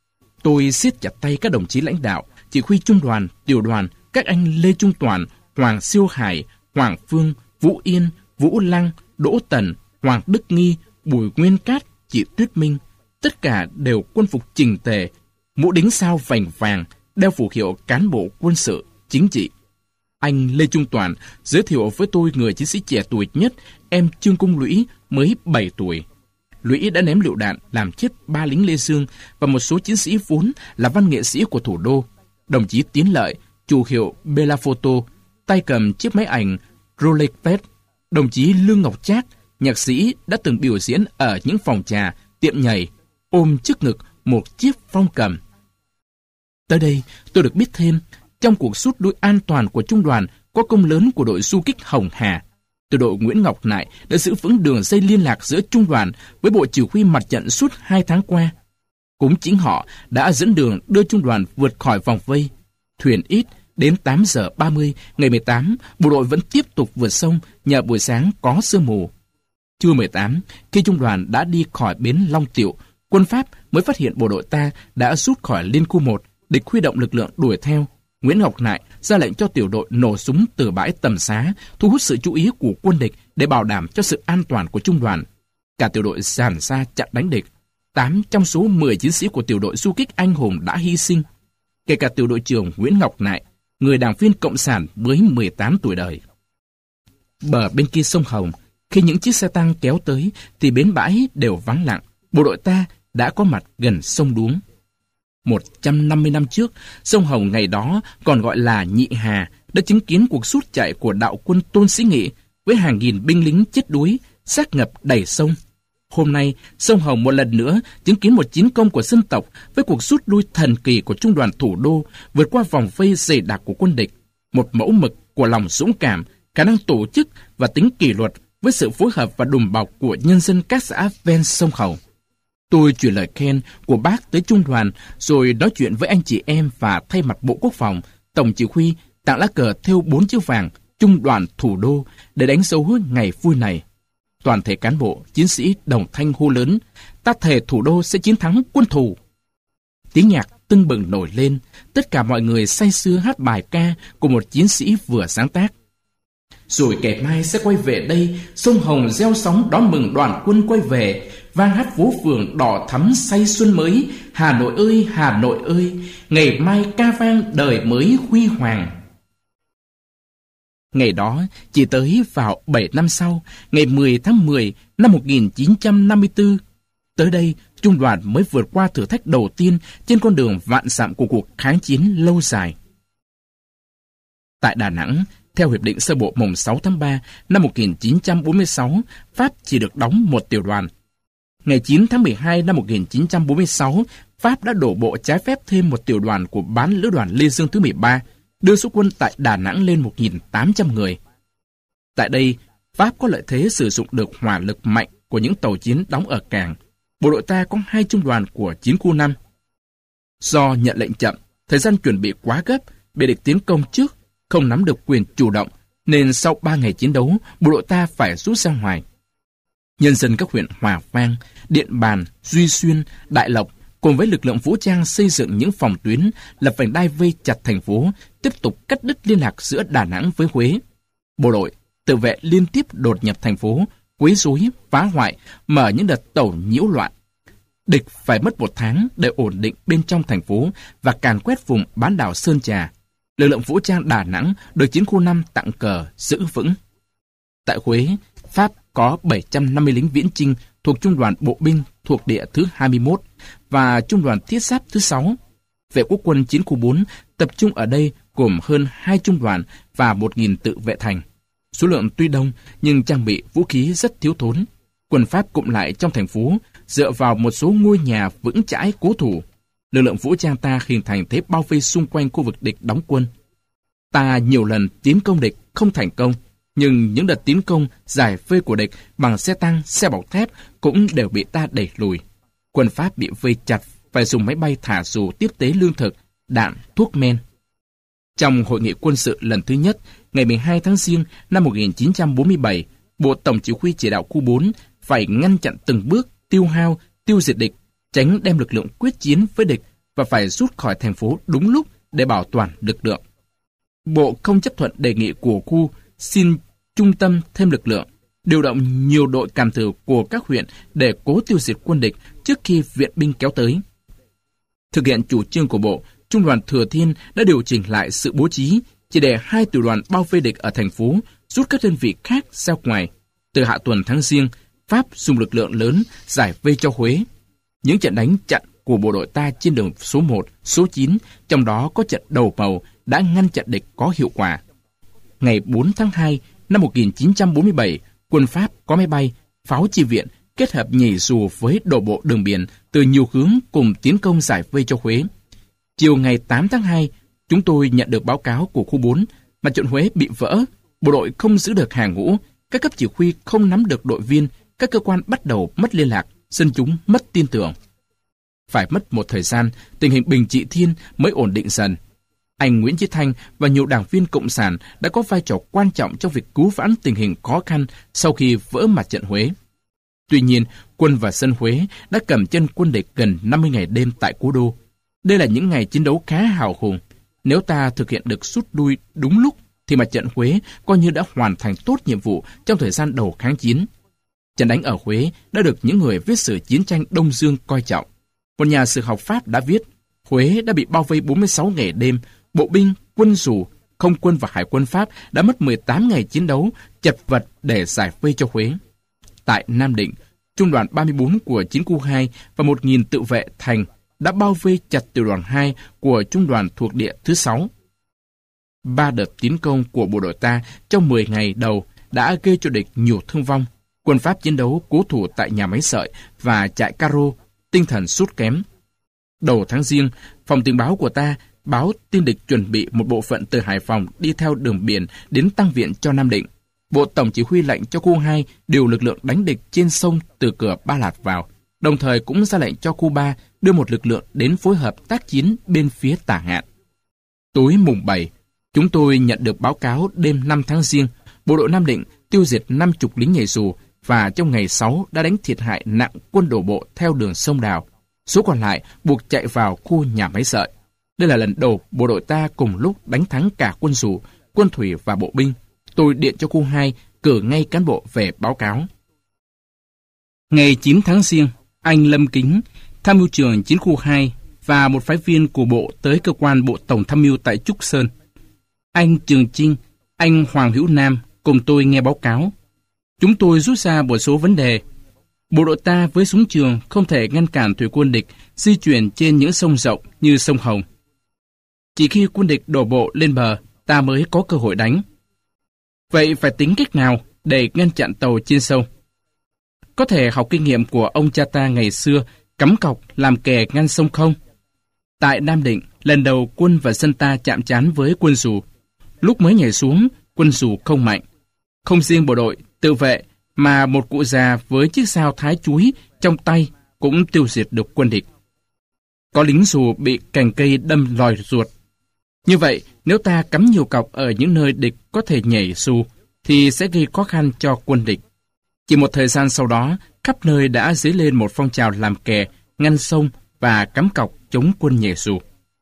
Tôi siết chặt tay các đồng chí lãnh đạo, chỉ huy trung đoàn, tiểu đoàn, các anh Lê Trung Toàn, Hoàng Siêu Hải, Hoàng Phương, Vũ Yên, Vũ Lăng, Đỗ Tần, Hoàng Đức Nghi, Bùi Nguyên Cát, chị Tuyết Minh. Tất cả đều quân phục chỉnh tề, mũ đính sao vành vàng, đeo phù hiệu cán bộ quân sự, chính trị. Anh Lê Trung Toàn giới thiệu với tôi người chiến sĩ trẻ tuổi nhất, em Trương Cung Lũy, mới bảy tuổi. Lũy đã ném lựu đạn làm chết ba lính Lê Dương và một số chiến sĩ vốn là văn nghệ sĩ của thủ đô. Đồng chí Tiến Lợi, chủ hiệu Bella Photo, tay cầm chiếc máy ảnh Rolex Pet. Đồng chí Lương Ngọc Trác, nhạc sĩ đã từng biểu diễn ở những phòng trà, tiệm nhảy, ôm trước ngực một chiếc phong cầm. Tới đây, tôi được biết thêm, trong cuộc rút lui an toàn của trung đoàn có công lớn của đội du kích Hồng Hà. Từ đội Nguyễn Ngọc Nại đã giữ vững đường dây liên lạc giữa trung đoàn với bộ chỉ huy mặt trận suốt hai tháng qua. Cũng chính họ đã dẫn đường đưa trung đoàn vượt khỏi vòng vây. Thuyền ít, đến tám giờ ba mươi ngày mười tám, bộ đội vẫn tiếp tục vượt sông nhờ buổi sáng có sương mù. Trưa mười tám, khi trung đoàn đã đi khỏi bến Long Tiệu, quân Pháp mới phát hiện bộ đội ta đã rút khỏi liên khu một, địch huy động lực lượng đuổi theo. Nguyễn Ngọc Nại ra lệnh cho tiểu đội nổ súng từ bãi Tầm Xá, thu hút sự chú ý của quân địch để bảo đảm cho sự an toàn của trung đoàn. Cả tiểu đội dàn ra chặn đánh địch. Tám trong số mười chiến sĩ của tiểu đội du kích anh hùng đã hy sinh, kể cả tiểu đội trưởng Nguyễn Ngọc Nại, người đảng viên cộng sản mới mười tám tuổi đời. Bờ bên kia sông Hồng, khi những chiếc xe tăng kéo tới thì bến bãi đều vắng lặng. Bộ đội ta đã có mặt gần sông Đuống. một trăm năm mươi năm trước, sông Hồng ngày đó còn gọi là Nhị Hà đã chứng kiến cuộc rút chạy của đạo quân Tôn Sĩ Nghị với hàng nghìn binh lính chết đuối, xác ngập đầy sông. Hôm nay, sông Hồng một lần nữa chứng kiến một chiến công của dân tộc với cuộc rút lui thần kỳ của trung đoàn thủ đô vượt qua vòng vây dày đặc của quân địch, một mẫu mực của lòng dũng cảm, khả năng tổ chức và tính kỷ luật với sự phối hợp và đùm bọc của nhân dân các xã ven sông Hồng. Tôi chuyển lời khen của bác tới trung đoàn, rồi nói chuyện với anh chị em và thay mặt Bộ Quốc phòng, Tổng chỉ huy tặng lá cờ thêu bốn chữ vàng Trung đoàn Thủ đô để đánh dấu ngày vui này. Toàn thể cán bộ, chiến sĩ đồng thanh hô lớn, ta thề thủ đô sẽ chiến thắng quân thù. Tiếng nhạc tưng bừng nổi lên, tất cả mọi người say sưa hát bài ca của một chiến sĩ vừa sáng tác. Rồi ngày mai sẽ quay về đây, sông Hồng reo sóng đón mừng đoàn quân quay về, vang hát phố phường đỏ thắm say xuân mới, Hà Nội ơi, Hà Nội ơi, ngày mai ca vang đời mới huy hoàng. Ngày đó chỉ tới vào bảy năm sau, ngày mười tháng mười năm một nghìn chín trăm năm mươi tư. Tới đây, trung đoàn mới vượt qua thử thách đầu tiên trên con đường vạn dặm của cuộc kháng chiến lâu dài. Tại Đà Nẵng, theo Hiệp định sơ bộ mùng sáu tháng ba năm một nghìn chín trăm bốn mươi sáu, Pháp chỉ được đóng một tiểu đoàn. Ngày chín tháng mười hai năm một nghìn chín trăm bốn mươi sáu, Pháp đã đổ bộ trái phép thêm một tiểu đoàn của bán lữ đoàn Lê Dương thứ mười ba, đưa số quân tại Đà Nẵng lên một nghìn tám trăm người. Tại đây, Pháp có lợi thế sử dụng được hỏa lực mạnh của những tàu chiến đóng ở cảng. Bộ đội ta có hai trung đoàn của chiến khu năm. Do nhận lệnh chậm, thời gian chuẩn bị quá gấp, bị địch tiến công trước, không nắm được quyền chủ động, nên sau ba ngày chiến đấu, bộ đội ta phải rút ra ngoài. Nhân dân các huyện Hòa Vang, Điện Bàn, Duy Xuyên, Đại Lộc cùng với lực lượng vũ trang xây dựng những phòng tuyến, lập vành đai vây chặt thành phố, tiếp tục cắt đứt liên lạc giữa Đà Nẵng với Huế. Bộ đội tự vệ liên tiếp đột nhập thành phố, quấy rối, phá hoại, mở những đợt tẩu nhiễu loạn. Địch phải mất một tháng để ổn định bên trong thành phố và càn quét vùng bán đảo Sơn Trà. Lực lượng vũ trang Đà Nẵng được chiến khu năm tặng cờ giữ vững. Tại Huế, Pháp có bảy trăm năm mươi lính viễn chinh thuộc trung đoàn bộ binh thuộc địa thứ hai mươi mốt và trung đoàn thiết giáp thứ sáu. Vệ quốc quân chiến khu bốn tập trung ở đây gồm hơn hai trung đoàn và một nghìn tự vệ thành. Số lượng tuy đông nhưng trang bị vũ khí rất thiếu thốn. Quân Pháp cụm lại trong thành phố dựa vào một số ngôi nhà vững chãi cố thủ. Lực lượng vũ trang ta hình thành thế bao vây xung quanh khu vực địch đóng quân. Ta nhiều lần tiến công địch không thành công, nhưng những đợt tiến công giải vây của địch bằng xe tăng, xe bọc thép cũng đều bị ta đẩy lùi. Quân Pháp bị vây chặt, phải dùng máy bay thả dù tiếp tế lương thực, đạn, thuốc men. Trong hội nghị quân sự lần thứ nhất, ngày mười hai tháng Giêng năm một nghìn chín trăm bốn mươi bảy, Bộ Tổng chỉ huy chỉ đạo khu bốn phải ngăn chặn từng bước, tiêu hao, tiêu diệt địch, tránh đem lực lượng quyết chiến với địch và phải rút khỏi thành phố đúng lúc để bảo toàn lực lượng. Bộ không chấp thuận đề nghị của khu xin trung tâm thêm lực lượng, điều động nhiều đội cảm tử của các huyện để cố tiêu diệt quân địch trước khi viện binh kéo tới. Thực hiện chủ trương của Bộ, Trung đoàn Thừa Thiên đã điều chỉnh lại sự bố trí, chỉ để hai tiểu đoàn bao vây địch ở thành phố, rút các đơn vị khác ra ngoài. Từ hạ tuần tháng Giêng, Pháp dùng lực lượng lớn giải vây cho Huế. Những trận đánh chặn của bộ đội ta trên đường số một, số chín, trong đó có trận Đầu Màu, đã ngăn chặn địch có hiệu quả. Ngày bốn tháng hai năm một nghìn chín trăm bốn mươi bảy, quân Pháp có máy bay, pháo chi viện kết hợp nhảy dù với đổ bộ đường biển từ nhiều hướng cùng tiến công giải vây cho Huế. Chiều ngày tám tháng hai, chúng tôi nhận được báo cáo của khu bốn, mặt trận Huế bị vỡ, bộ đội không giữ được hàng ngũ, các cấp chỉ huy không nắm được đội viên, các cơ quan bắt đầu mất liên lạc, dân chúng mất tin tưởng. Phải mất một thời gian, tình hình Bình Trị Thiên mới ổn định dần. Anh Nguyễn Chí Thanh và nhiều đảng viên Cộng sản đã có vai trò quan trọng trong việc cứu vãn tình hình khó khăn sau khi vỡ mặt trận Huế. Tuy nhiên, quân và dân Huế đã cầm chân quân địch gần năm mươi ngày đêm tại cố đô. Đây là những ngày chiến đấu khá hào hùng. Nếu ta thực hiện được rút lui đúng lúc, thì mặt trận Huế coi như đã hoàn thành tốt nhiệm vụ trong thời gian đầu kháng chiến. Trận đánh ở Huế đã được những người viết sử chiến tranh Đông Dương coi trọng. Một nhà sử học Pháp đã viết, Huế đã bị bao vây bốn mươi sáu ngày đêm, bộ binh, quân dù, không quân và hải quân Pháp đã mất mười tám ngày chiến đấu, chật vật để giải vây cho Huế. Tại Nam Định, Trung đoàn ba mươi tư của chiến khu hai và một nghìn tự vệ thành đã bao vây chặt tiểu đoàn hai của trung đoàn thuộc địa thứ sáu. Ba đợt tiến công của bộ đội ta trong mười ngày đầu đã gây cho địch nhiều thương vong. Quân Pháp chiến đấu cố thủ tại nhà máy sợi và trại Caro, tinh thần sút kém. Đầu tháng Giêng, phòng tình báo của ta báo tin địch chuẩn bị một bộ phận từ Hải Phòng đi theo đường biển đến tăng viện cho Nam Định. Bộ Tổng chỉ huy lệnh cho khu hai điều lực lượng đánh địch trên sông từ cửa Ba Lạt vào, đồng thời cũng ra lệnh cho khu ba đưa một lực lượng đến phối hợp tác chiến bên phía Tả Ngạn. Tối mùng bảy, chúng tôi nhận được báo cáo đêm năm tháng Giêng, bộ đội Nam Định tiêu diệt năm mươi lính nhảy dù và trong ngày sáu đã đánh thiệt hại nặng quân đổ bộ theo đường sông Đào. Số còn lại buộc chạy vào khu nhà máy sợi. Đây là lần đầu bộ đội ta cùng lúc đánh thắng cả quân dù, quân thủy và bộ binh. Tôi điện cho khu hai cử ngay cán bộ về báo cáo. Ngày chín tháng Giêng, anh Lâm Kính, tham mưu trưởng chiến khu hai và một phái viên của bộ tới cơ quan Bộ Tổng tham mưu tại Trúc Sơn. Anh Trường Trinh, anh Hoàng Hữu Nam cùng tôi nghe báo cáo. Chúng tôi rút ra một số vấn đề. Bộ đội ta với súng trường không thể ngăn cản thủy quân địch di chuyển trên những sông rộng như sông Hồng. Chỉ khi quân địch đổ bộ lên bờ, ta mới có cơ hội đánh. Vậy phải tính cách nào để ngăn chặn tàu trên sông? Có thể học kinh nghiệm của ông cha ta ngày xưa cắm cọc làm kè ngăn sông không? Tại Nam Định, lần đầu quân và dân ta chạm trán với quân Dù. Lúc mới nhảy xuống, quân Dù không mạnh. Không riêng bộ đội tự vệ, mà một cụ già với chiếc dao thái chuối trong tay cũng tiêu diệt được quân địch. Có lính Dù bị cành cây đâm lòi ruột. Như vậy, nếu ta cắm nhiều cọc ở những nơi địch có thể nhảy Dù, thì sẽ gây khó khăn cho quân địch. Chỉ một thời gian sau đó, khắp nơi đã dấy lên một phong trào làm kè, ngăn sông và cắm cọc chống quân nhảy Dù.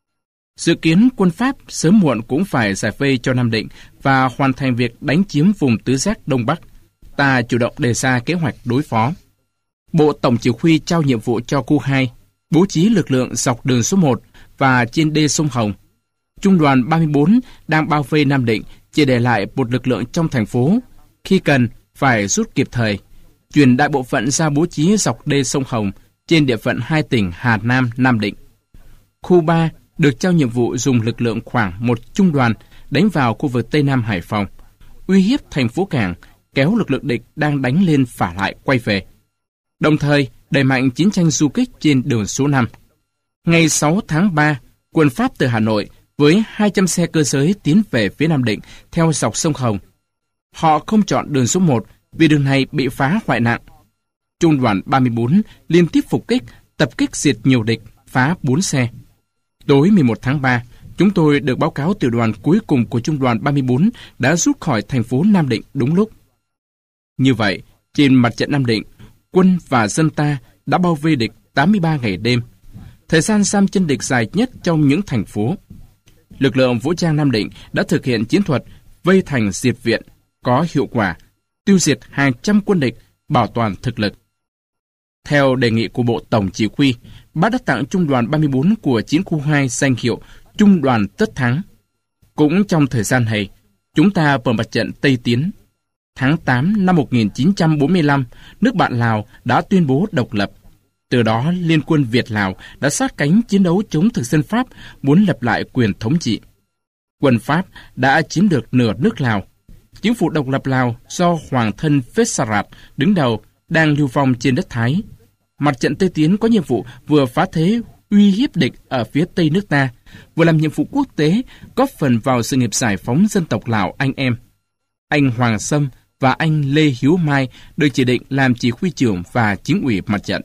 Dự kiến quân Pháp sớm muộn cũng phải giải vây cho Nam Định và hoàn thành việc đánh chiếm vùng tứ giác Đông Bắc. Ta chủ động đề ra kế hoạch đối phó. Bộ Tổng Chỉ huy trao nhiệm vụ cho khu hai, bố trí lực lượng dọc đường số một và trên đê sông Hồng. Trung đoàn ba mươi bốn đang bao vây Nam Định, chỉ để lại một lực lượng trong thành phố. Khi cần, phải rút kịp thời, chuyển đại bộ phận ra bố trí dọc đê sông Hồng trên địa phận hai tỉnh Hà Nam, Nam Định. Khu ba được trao nhiệm vụ dùng lực lượng khoảng một trung đoàn đánh vào khu vực Tây Nam Hải Phòng, uy hiếp thành phố cảng, kéo lực lượng địch đang đánh lên phả lại quay về. Đồng thời, đẩy mạnh chiến tranh du kích trên đường số năm. Ngày sáu tháng ba, quân Pháp từ Hà Nội với hai trăm xe cơ giới tiến về phía Nam Định theo dọc sông Hồng. Họ không chọn đường số một vì đường này bị phá hoại nặng. Trung đoàn ba mươi bốn liên tiếp phục kích, tập kích diệt nhiều địch, phá bốn xe. Tối mười một tháng ba, chúng tôi được báo cáo tiểu đoàn cuối cùng của Trung đoàn ba mươi bốn đã rút khỏi thành phố Nam Định đúng lúc. Như vậy, trên mặt trận Nam Định, quân và dân ta đã bao vây địch tám mươi ba ngày đêm, thời gian giam chân địch dài nhất trong những thành phố. Lực lượng vũ trang Nam Định đã thực hiện chiến thuật vây thành diệt viện có hiệu quả, tiêu diệt hàng trăm quân địch, bảo toàn thực lực. Theo đề nghị của Bộ Tổng Chỉ huy, Bác đã tặng Trung đoàn ba mươi bốn của Chiến khu hai danh hiệu Trung đoàn Tất Thắng. Cũng trong thời gian này, chúng ta mở mặt trận Tây Tiến. Tháng tám năm một nghìn chín trăm bốn mươi lăm, nước bạn Lào đã tuyên bố độc lập. Từ đó, Liên quân Việt-Lào đã sát cánh chiến đấu chống thực dân Pháp, muốn lập lại quyền thống trị. Quân Pháp đã chiếm được nửa nước Lào. Chính phủ độc lập Lào do Hoàng thân Phết Sarat đứng đầu đang lưu vong trên đất Thái. Mặt trận Tây Tiến có nhiệm vụ vừa phá thế uy hiếp địch ở phía Tây nước ta, vừa làm nhiệm vụ quốc tế góp phần vào sự nghiệp giải phóng dân tộc Lào anh em. Anh Hoàng Sâm và anh Lê Hiếu Mai được chỉ định làm chỉ huy trưởng và chính ủy mặt trận.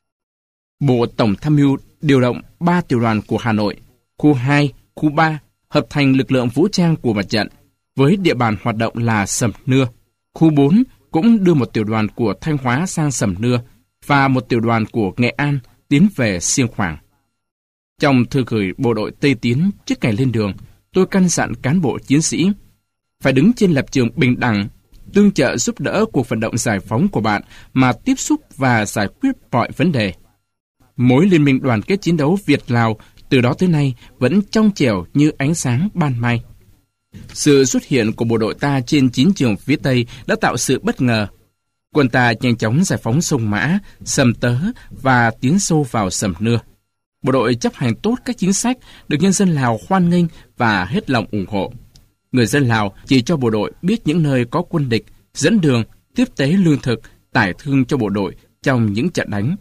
Bộ Tổng tham mưu điều động ba tiểu đoàn của Hà Nội, khu hai, khu ba hợp thành lực lượng vũ trang của mặt trận, với địa bàn hoạt động là Sầm Nưa. Khu bốn cũng đưa một tiểu đoàn của Thanh Hóa sang Sầm Nưa và một tiểu đoàn của Nghệ An tiến về Xiêng Khoảng. Trong thư gửi bộ đội Tây Tiến trước ngày lên đường, tôi căn dặn cán bộ chiến sĩ phải đứng trên lập trường bình đẳng, tương trợ giúp đỡ cuộc vận động giải phóng của bạn mà tiếp xúc và giải quyết mọi vấn đề. Mối liên minh đoàn kết chiến đấu Việt-Lào từ đó tới nay vẫn trong trẻo như ánh sáng ban mai. Sự xuất hiện của bộ đội ta trên chiến trường phía Tây đã tạo sự bất ngờ. Quân ta nhanh chóng giải phóng sông Mã, Sầm Tớ và tiến sâu vào Sầm Nưa. Bộ đội chấp hành tốt các chính sách được nhân dân Lào hoan nghênh và hết lòng ủng hộ. Người dân Lào chỉ cho bộ đội biết những nơi có quân địch, dẫn đường, tiếp tế lương thực, tải thương cho bộ đội trong những trận đánh.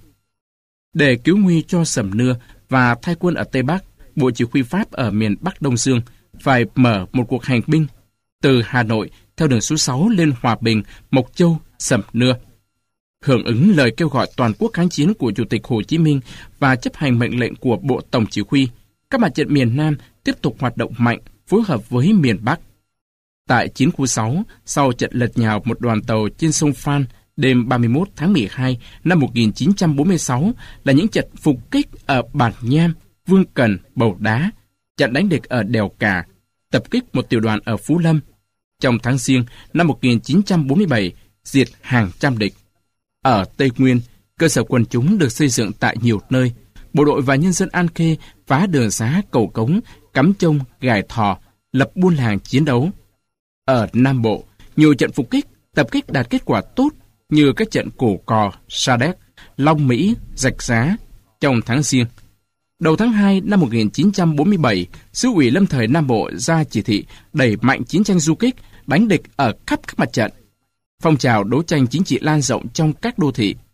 Để cứu nguy cho Sầm Nưa và thay quân ở Tây Bắc, Bộ Chỉ huy Pháp ở miền Bắc Đông Dương phải mở một cuộc hành binh từ Hà Nội theo đường số sáu lên Hòa Bình, Mộc Châu, Sầm Nưa. Hưởng ứng lời kêu gọi toàn quốc kháng chiến của Chủ tịch Hồ Chí Minh và chấp hành mệnh lệnh của Bộ Tổng Chỉ huy, các mặt trận miền Nam tiếp tục hoạt động mạnh phối hợp với miền Bắc. Tại chiến khu sáu, sau trận lật nhào một đoàn tàu trên sông Phan đêm ba mươi mốt tháng mười hai năm một nghìn chín trăm bốn mươi sáu là những trận phục kích ở Bản Nham, Vương Cần, Bầu Đá, trận đánh địch ở Đèo Cả, tập kích một tiểu đoàn ở Phú Lâm. Trong tháng Giêng năm một nghìn chín trăm bốn mươi bảy, diệt hàng trăm địch. Ở Tây Nguyên, cơ sở quần chúng được xây dựng tại nhiều nơi. Bộ đội và nhân dân An Khê phá đường xá Cầu Cống, cắm trông, gài thò, lập buôn làng chiến đấu. Ở Nam Bộ, nhiều trận phục kích, tập kích đạt kết quả tốt như các trận Cổ Cò, Sa Đéc, Long Mỹ, Rạch Giá trong tháng Giêng. Đầu tháng hai năm một nghìn chín trăm bốn mươi bảy, Xứ ủy Lâm thời Nam Bộ ra chỉ thị đẩy mạnh chiến tranh du kích, đánh địch ở khắp các mặt trận. Phong trào đấu tranh chính trị lan rộng trong các đô thị.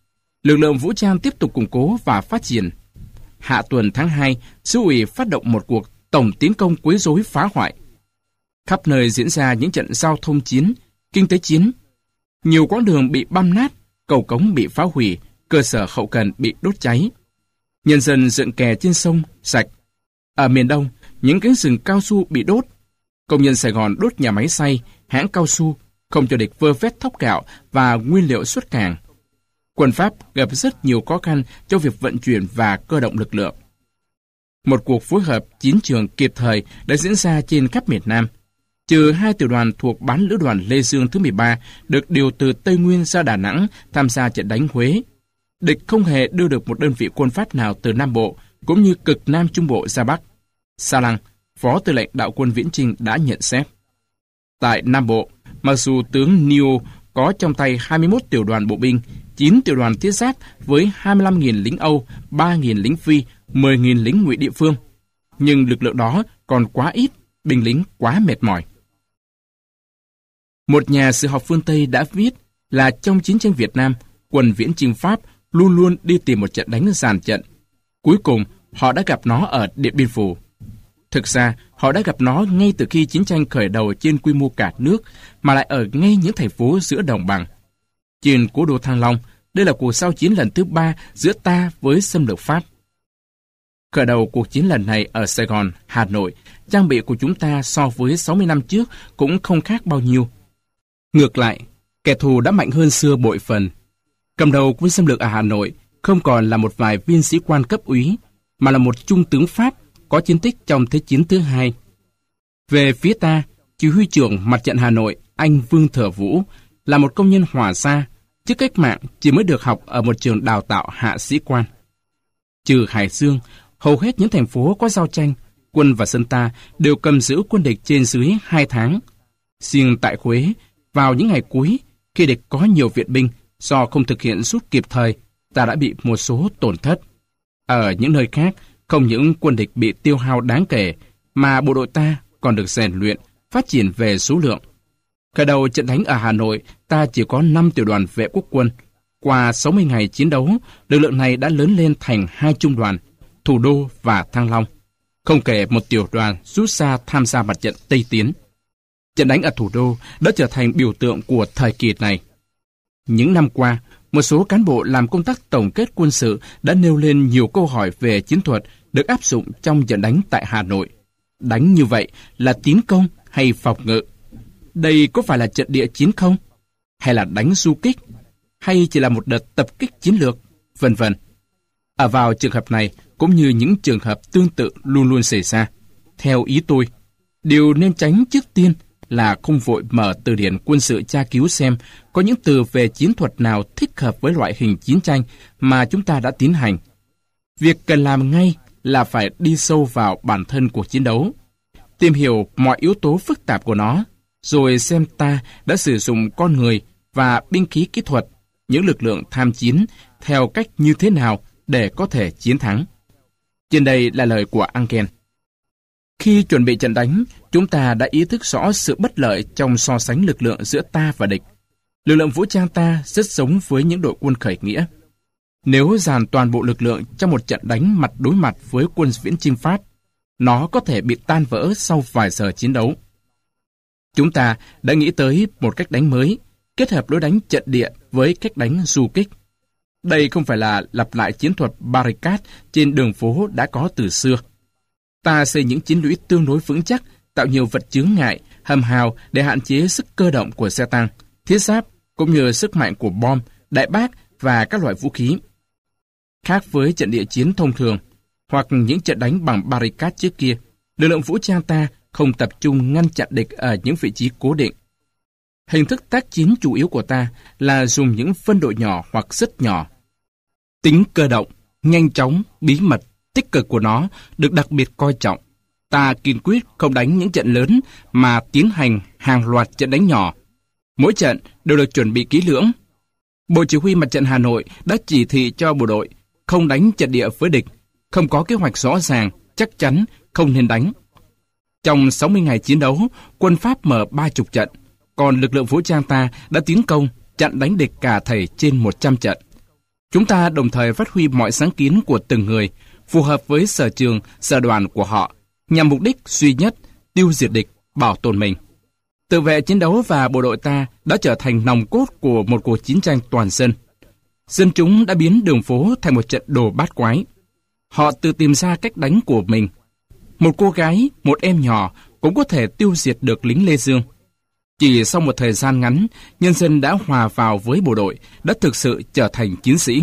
Lực lượng vũ trang tiếp tục củng cố và phát triển. Hạ tuần tháng hai, Xứ ủy phát động một cuộc tổng tiến công quấy rối phá hoại. Khắp nơi diễn ra những trận giao thông chiến, kinh tế chiến. Nhiều quãng đường bị băm nát, cầu cống bị phá hủy, cơ sở hậu cần bị đốt cháy. Nhân dân dựng kè trên sông sạch. Ở miền Đông, những cánh rừng cao su bị đốt. Công nhân Sài Gòn đốt nhà máy xay, hãng cao su, không cho địch vơ vét thóc gạo và nguyên liệu xuất cảng. Quân Pháp gặp rất nhiều khó khăn trong việc vận chuyển và cơ động lực lượng. Một cuộc phối hợp chiến trường kịp thời đã diễn ra trên khắp miền Nam. Trừ hai tiểu đoàn thuộc bán lữ đoàn Lê Dương thứ mười ba được điều từ Tây Nguyên ra Đà Nẵng tham gia trận đánh Huế, địch không hề đưa được một đơn vị quân Pháp nào từ Nam Bộ cũng như cực Nam Trung Bộ ra Bắc. Sa Lăng, Phó Tư lệnh Đạo quân Viễn Chinh đã nhận xét. Tại Nam Bộ, mặc dù tướng Nio có trong tay hai mươi mốt tiểu đoàn bộ binh, chín tiểu đoàn thiết giáp với hai mươi lăm nghìn lính Âu, ba nghìn lính Phi, mười nghìn lính Ngụy địa phương, nhưng lực lượng đó còn quá ít, binh lính quá mệt mỏi. Một nhà sử học phương Tây đã viết là trong chiến tranh Việt Nam, quân Viễn Chinh Pháp luôn luôn đi tìm một trận đánh dàn trận. Cuối cùng, họ đã gặp nó ở Điện Biên Phủ. Thực ra, họ đã gặp nó ngay từ khi chiến tranh khởi đầu trên quy mô cả nước, mà lại ở ngay những thành phố giữa đồng bằng. Trên cố đô Thăng Long, đây là cuộc giao chiến lần thứ ba giữa ta với xâm lược Pháp. Khởi đầu cuộc chiến lần này ở Sài Gòn, Hà Nội, trang bị của chúng ta so với sáu mươi năm trước cũng không khác bao nhiêu. Ngược lại, kẻ thù đã mạnh hơn xưa bội phần. Cầm đầu quân xâm lược ở Hà Nội không còn là một vài viên sĩ quan cấp úy, mà là một trung tướng Pháp có chiến tích trong Thế chiến thứ hai. Về phía ta, chỉ huy trưởng mặt trận Hà Nội, anh Vương Thừa Vũ, là một công nhân hỏa xa, trước cách mạng chỉ mới được học ở một trường đào tạo hạ sĩ quan. Trừ Hải Dương, hầu hết những thành phố có giao tranh, quân và dân ta đều cầm giữ quân địch trên dưới hai tháng. Riêng tại Huế, vào những ngày cuối, khi địch có nhiều viện binh, do không thực hiện rút kịp thời, ta đã bị một số tổn thất. Ở những nơi khác, không những quân địch bị tiêu hao đáng kể, mà bộ đội ta còn được rèn luyện, phát triển về số lượng. Khởi đầu trận đánh ở Hà Nội, ta chỉ có năm tiểu đoàn vệ quốc quân. Qua sáu mươi ngày chiến đấu, lực lượng này đã lớn lên thành hai trung đoàn, Thủ Đô và Thăng Long. Không kể một tiểu đoàn rút ra tham gia mặt trận Tây Tiến. Trận đánh ở Thủ Đô đã trở thành biểu tượng của thời kỳ này. Những năm qua, một số cán bộ làm công tác tổng kết quân sự đã nêu lên nhiều câu hỏi về chiến thuật được áp dụng trong trận đánh tại Hà Nội. Đánh như vậy là tiến công hay phòng ngự? Đây có phải là trận địa chiến không? Hay là đánh du kích? Hay chỉ là một đợt tập kích chiến lược? Vân vân. Ở vào trường hợp này, cũng như những trường hợp tương tự luôn luôn xảy ra. Theo ý tôi, điều nên tránh trước tiên là không vội mở từ điển quân sự tra cứu xem có những từ về chiến thuật nào thích hợp với loại hình chiến tranh mà chúng ta đã tiến hành. Việc cần làm ngay là phải đi sâu vào bản thân cuộc chiến đấu, tìm hiểu mọi yếu tố phức tạp của nó, rồi xem ta đã sử dụng con người và binh khí kỹ thuật, những lực lượng tham chiến theo cách như thế nào để có thể chiến thắng. Trên đây là lời của Engel. Khi chuẩn bị trận đánh, chúng ta đã ý thức rõ sự bất lợi trong so sánh lực lượng giữa ta và địch. Lực lượng vũ trang ta rất giống với những đội quân khởi nghĩa. Nếu dàn toàn bộ lực lượng trong một trận đánh mặt đối mặt với quân Viễn Chinh Pháp, nó có thể bị tan vỡ sau vài giờ chiến đấu. Chúng ta đã nghĩ tới một cách đánh mới, kết hợp đối đánh trận địa với cách đánh du kích. Đây không phải là lặp lại chiến thuật barricade trên đường phố đã có từ xưa. Ta xây những chiến lũy tương đối vững chắc, tạo nhiều vật chướng ngại, hầm hào để hạn chế sức cơ động của xe tăng, thiết giáp, cũng như sức mạnh của bom, đại bác và các loại vũ khí. Khác với trận địa chiến thông thường, hoặc những trận đánh bằng barricade trước kia, lực lượng vũ trang ta không tập trung ngăn chặn địch ở những vị trí cố định. Hình thức tác chiến chủ yếu của ta là dùng những phân đội nhỏ hoặc rất nhỏ. Tính cơ động, nhanh chóng, bí mật, tích cực của nó được đặc biệt coi trọng. Ta kiên quyết không đánh những trận lớn mà tiến hành hàng loạt trận đánh nhỏ. Mỗi trận đều được chuẩn bị kỹ lưỡng. Bộ Chỉ huy Mặt trận Hà Nội đã chỉ thị cho bộ đội không đánh trận địa với địch, không có kế hoạch rõ ràng, chắc chắn không nên đánh. Trong sáu mươi ngày chiến đấu, quân Pháp mở ba mươi trận, còn lực lượng vũ trang ta đã tiến công, chặn đánh địch cả thảy trên một trăm trận. Chúng ta đồng thời phát huy mọi sáng kiến của từng người, phù hợp với sở trường, sở đoàn của họ, nhằm mục đích duy nhất, tiêu diệt địch, bảo tồn mình. Tự vệ chiến đấu và bộ đội ta đã trở thành nòng cốt của một cuộc chiến tranh toàn dân. Dân chúng đã biến đường phố thành một trận đồ bát quái. Họ tự tìm ra cách đánh của mình. Một cô gái, một em nhỏ cũng có thể tiêu diệt được lính Lê Dương. Chỉ sau một thời gian ngắn, nhân dân đã hòa vào với bộ đội, đã thực sự trở thành chiến sĩ.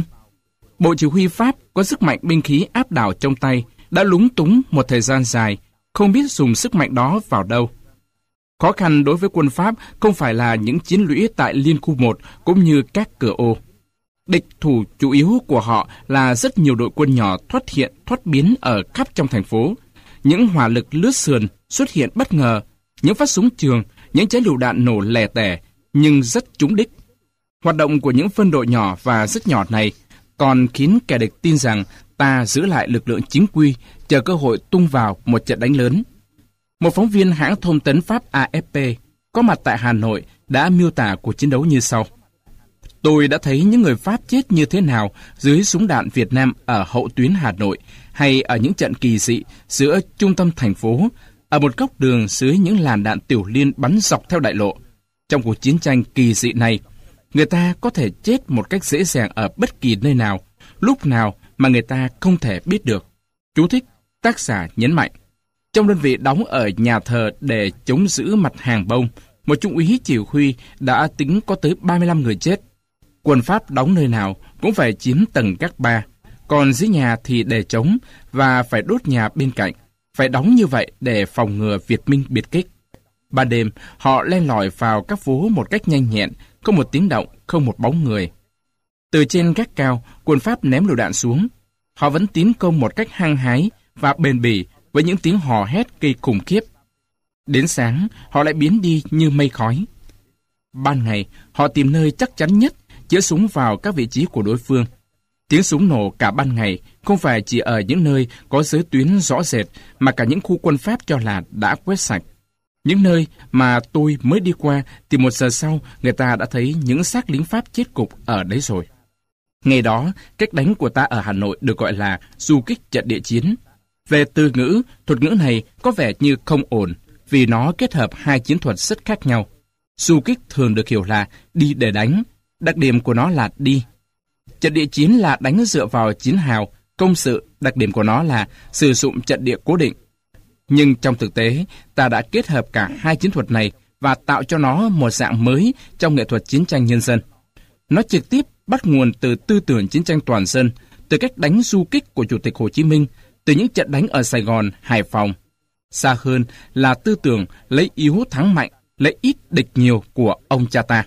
Bộ chỉ huy Pháp có sức mạnh binh khí áp đảo trong tay, đã lúng túng một thời gian dài, không biết dùng sức mạnh đó vào đâu. Khó khăn đối với quân Pháp không phải là những chiến lũy tại Liên khu một cũng như các cửa ô. Địch thủ chủ yếu của họ là rất nhiều đội quân nhỏ thoát hiện, thoát biến ở khắp trong thành phố. Những hỏa lực lướt sườn xuất hiện bất ngờ, những phát súng trường, những trái lựu đạn nổ lè tẻ, nhưng rất trúng đích. Hoạt động của những phân đội nhỏ và rất nhỏ này còn khiến kẻ địch tin rằng ta giữ lại lực lượng chính quy, chờ cơ hội tung vào một trận đánh lớn. Một phóng viên hãng thông tấn Pháp A F P có mặt tại Hà Nội đã miêu tả cuộc chiến đấu như sau. Tôi đã thấy những người Pháp chết như thế nào dưới súng đạn Việt Nam ở hậu tuyến Hà Nội, hay ở những trận kỳ dị giữa trung tâm thành phố, ở một góc đường dưới những làn đạn tiểu liên bắn dọc theo đại lộ. Trong cuộc chiến tranh kỳ dị này, người ta có thể chết một cách dễ dàng ở bất kỳ nơi nào, lúc nào mà người ta không thể biết được. Chú thích, tác giả nhấn mạnh. Trong đơn vị đóng ở nhà thờ để chống giữ mặt hàng bông, một trung úy chỉ huy đã tính có tới ba mươi lăm người chết. Quân Pháp đóng nơi nào cũng phải chiếm tầng gác ba, còn dưới nhà thì để trống và phải đốt nhà bên cạnh, phải đóng như vậy để phòng ngừa Việt Minh biệt kích. Ban đêm, họ len lỏi vào các phố một cách nhanh nhẹn, không một tiếng động, không một bóng người. Từ trên gác cao, quân Pháp ném lựu đạn xuống. Họ vẫn tiến công một cách hăng hái và bền bỉ với những tiếng hò hét gây khủng khiếp. Đến sáng, họ lại biến đi như mây khói. Ban ngày, họ tìm nơi chắc chắn nhất, chĩa súng vào các vị trí của đối phương. Tiếng súng nổ cả ban ngày không phải chỉ ở những nơi có giới tuyến rõ rệt, mà cả những khu quân Pháp cho là đã quét sạch. Những nơi mà tôi mới đi qua thì một giờ sau người ta đã thấy những xác lính Pháp chết cục ở đấy rồi. Ngày đó, cách đánh của ta ở Hà Nội được gọi là du kích trận địa chiến. Về từ ngữ, thuật ngữ này có vẻ như không ổn, vì nó kết hợp hai chiến thuật rất khác nhau. Du kích thường được hiểu là đi để đánh, đặc điểm của nó là đi. Trận địa chiến là đánh dựa vào chiến hào, công sự, đặc điểm của nó là sử dụng trận địa cố định. Nhưng trong thực tế, ta đã kết hợp cả hai chiến thuật này và tạo cho nó một dạng mới trong nghệ thuật chiến tranh nhân dân. Nó trực tiếp bắt nguồn từ tư tưởng chiến tranh toàn dân, từ cách đánh du kích của Chủ tịch Hồ Chí Minh, từ những trận đánh ở Sài Gòn, Hải Phòng. Xa hơn là tư tưởng lấy yếu thắng mạnh, lấy ít địch nhiều của ông cha ta.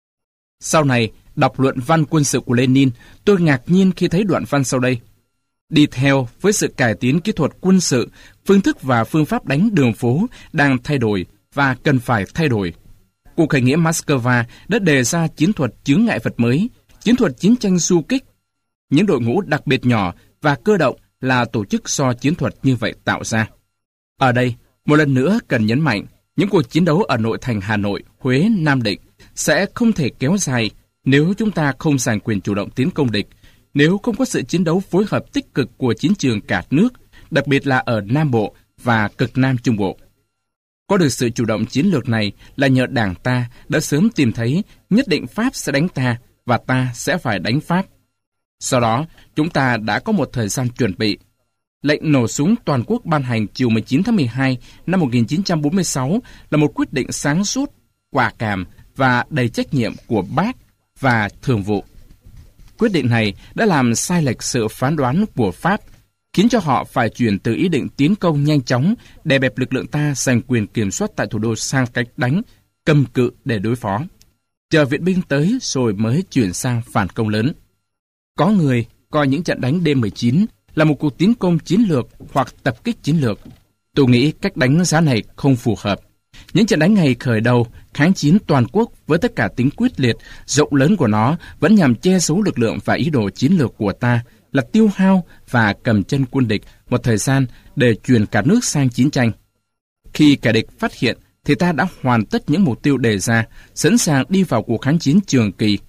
Sau này, đọc luận văn quân sự của Lenin, tôi ngạc nhiên khi thấy đoạn văn sau đây. Đi theo với sự cải tiến kỹ thuật quân sự, phương thức và phương pháp đánh đường phố đang thay đổi và cần phải thay đổi. Cuộc khởi nghĩa Moscow đã đề ra chiến thuật chướng ngại vật mới, chiến thuật chiến tranh du kích. Những đội ngũ đặc biệt nhỏ và cơ động là tổ chức do chiến thuật như vậy tạo ra. Ở đây, một lần nữa cần nhấn mạnh, những cuộc chiến đấu ở nội thành Hà Nội, Huế, Nam Định sẽ không thể kéo dài nếu chúng ta không giành quyền chủ động tiến công địch, nếu không có sự chiến đấu phối hợp tích cực của chiến trường cả nước, đặc biệt là ở Nam Bộ và cực Nam Trung Bộ. Có được sự chủ động chiến lược này là nhờ Đảng ta đã sớm tìm thấy nhất định Pháp sẽ đánh ta và ta sẽ phải đánh Pháp. Sau đó, chúng ta đã có một thời gian chuẩn bị. Lệnh nổ súng toàn quốc ban hành chiều mười chín tháng mười hai năm một nghìn chín trăm bốn mươi sáu là một quyết định sáng suốt, quả cảm và đầy trách nhiệm của Bác và Thường vụ. Quyết định này đã làm sai lệch sự phán đoán của Pháp, khiến cho họ phải chuyển từ ý định tiến công nhanh chóng, đè bẹp lực lượng ta giành quyền kiểm soát tại thủ đô sang cách đánh, cầm cự để đối phó. Chờ viện binh tới rồi mới chuyển sang phản công lớn. Có người coi những trận đánh đêm mười chín là một cuộc tiến công chiến lược hoặc tập kích chiến lược. Tôi nghĩ cách đánh giá này không phù hợp. Những trận đánh ngày khởi đầu, kháng chiến toàn quốc với tất cả tính quyết liệt, rộng lớn của nó vẫn nhằm che giấu lực lượng và ý đồ chiến lược của ta là tiêu hao và cầm chân quân địch một thời gian để chuyển cả nước sang chiến tranh. Khi kẻ địch phát hiện thì ta đã hoàn tất những mục tiêu đề ra, sẵn sàng đi vào cuộc kháng chiến trường kỳ.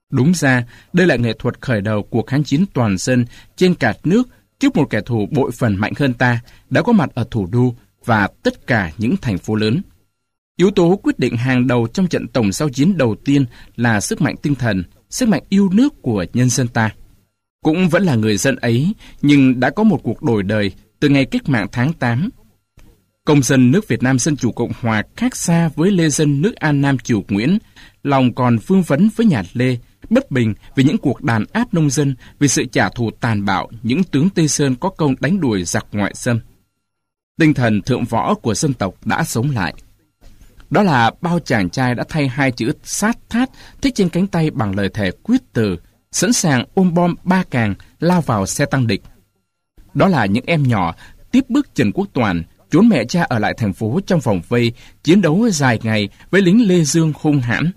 Đúng ra, đây là nghệ thuật khởi đầu cuộc kháng chiến toàn dân trên cả nước trước một kẻ thù bội phần mạnh hơn ta đã có mặt ở thủ đô và tất cả những thành phố lớn. Yếu tố quyết định hàng đầu trong trận tổng giao chiến đầu tiên là sức mạnh tinh thần, sức mạnh yêu nước của nhân dân ta. Cũng vẫn là người dân ấy, nhưng đã có một cuộc đổi đời từ ngày cách mạng tháng tám. Công dân nước Việt Nam Dân Chủ Cộng Hòa khác xa với lê dân nước An Nam Triều Nguyễn, lòng còn vương vấn với nhà Lê, bất bình vì những cuộc đàn áp nông dân, vì sự trả thù tàn bạo những tướng Tây Sơn có công đánh đuổi giặc ngoại xâm. Tinh thần thượng võ của dân tộc đã sống lại. Đó là bao chàng trai đã thay hai chữ sát thát thích trên cánh tay bằng lời thề quyết tử, sẵn sàng ôm bom ba càng lao vào xe tăng địch. Đó là những em nhỏ tiếp bước Trần Quốc Toản trốn mẹ cha ở lại thành phố trong vòng vây, chiến đấu dài ngày với lính Lê Dương hung hãn.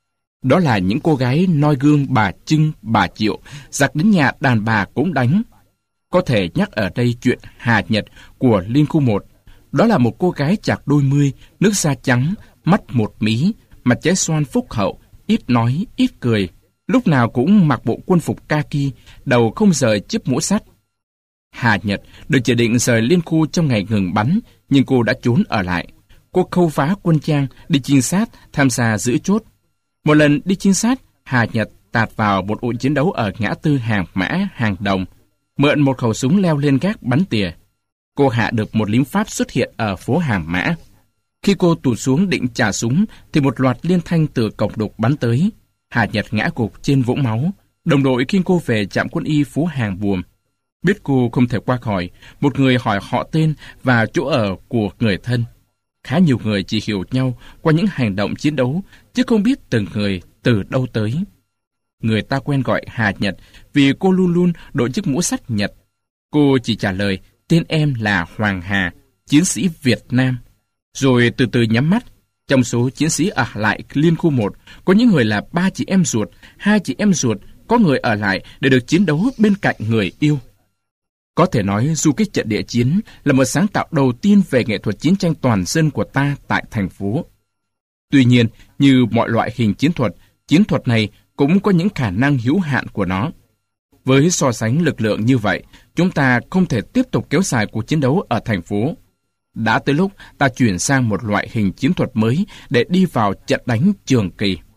Đó là những cô gái noi gương bà Trưng, bà Triệu, giặc đến nhà đàn bà cũng đánh. Có thể nhắc ở đây chuyện Hà Nhật của Liên Khu một. Đó là một cô gái chạc đôi mươi, nước da trắng, mắt một mí, mặt trái xoan phúc hậu, ít nói, ít cười. Lúc nào cũng mặc bộ quân phục kaki, đầu không rời chiếc mũ sắt. Hà Nhật được chỉ định rời Liên Khu trong ngày ngừng bắn, nhưng cô đã trốn ở lại. Cô khâu phá quân trang, đi trinh sát, tham gia giữ chốt. Một lần đi trinh sát, Hà Nhật tạt vào một ụ chiến đấu ở ngã tư Hàng Mã, Hàng Đồng, mượn một khẩu súng leo lên gác bắn tỉa. Cô hạ được một lính Pháp xuất hiện ở phố Hàng Mã. Khi cô tụt xuống định trả súng, thì một loạt liên thanh từ cổng đục bắn tới. Hà Nhật ngã gục trên vũng máu. Đồng đội khiêng cô về trạm quân y phố Hàng Buồm. Biết cô không thể qua khỏi, một người hỏi họ tên và chỗ ở của người thân. Khá nhiều người chỉ hiểu nhau qua những hành động chiến đấu, chứ không biết từng người từ đâu tới. Người ta quen gọi Hà Nhật vì cô luôn luôn đội chiếc mũ sắt Nhật. Cô chỉ trả lời, tên em là Hoàng Hà, chiến sĩ Việt Nam. Rồi từ từ nhắm mắt. Trong số chiến sĩ ở lại Liên Khu một, có những người là ba chị em ruột, hai chị em ruột, có người ở lại để được chiến đấu bên cạnh người yêu. Có thể nói du kích trận địa chiến là một sáng tạo đầu tiên về nghệ thuật chiến tranh toàn dân của ta tại thành phố. Tuy nhiên, như mọi loại hình chiến thuật, chiến thuật này cũng có những khả năng hữu hạn của nó. Với so sánh lực lượng như vậy, chúng ta không thể tiếp tục kéo dài cuộc chiến đấu ở thành phố. Đã tới lúc ta chuyển sang một loại hình chiến thuật mới để đi vào trận đánh trường kỳ.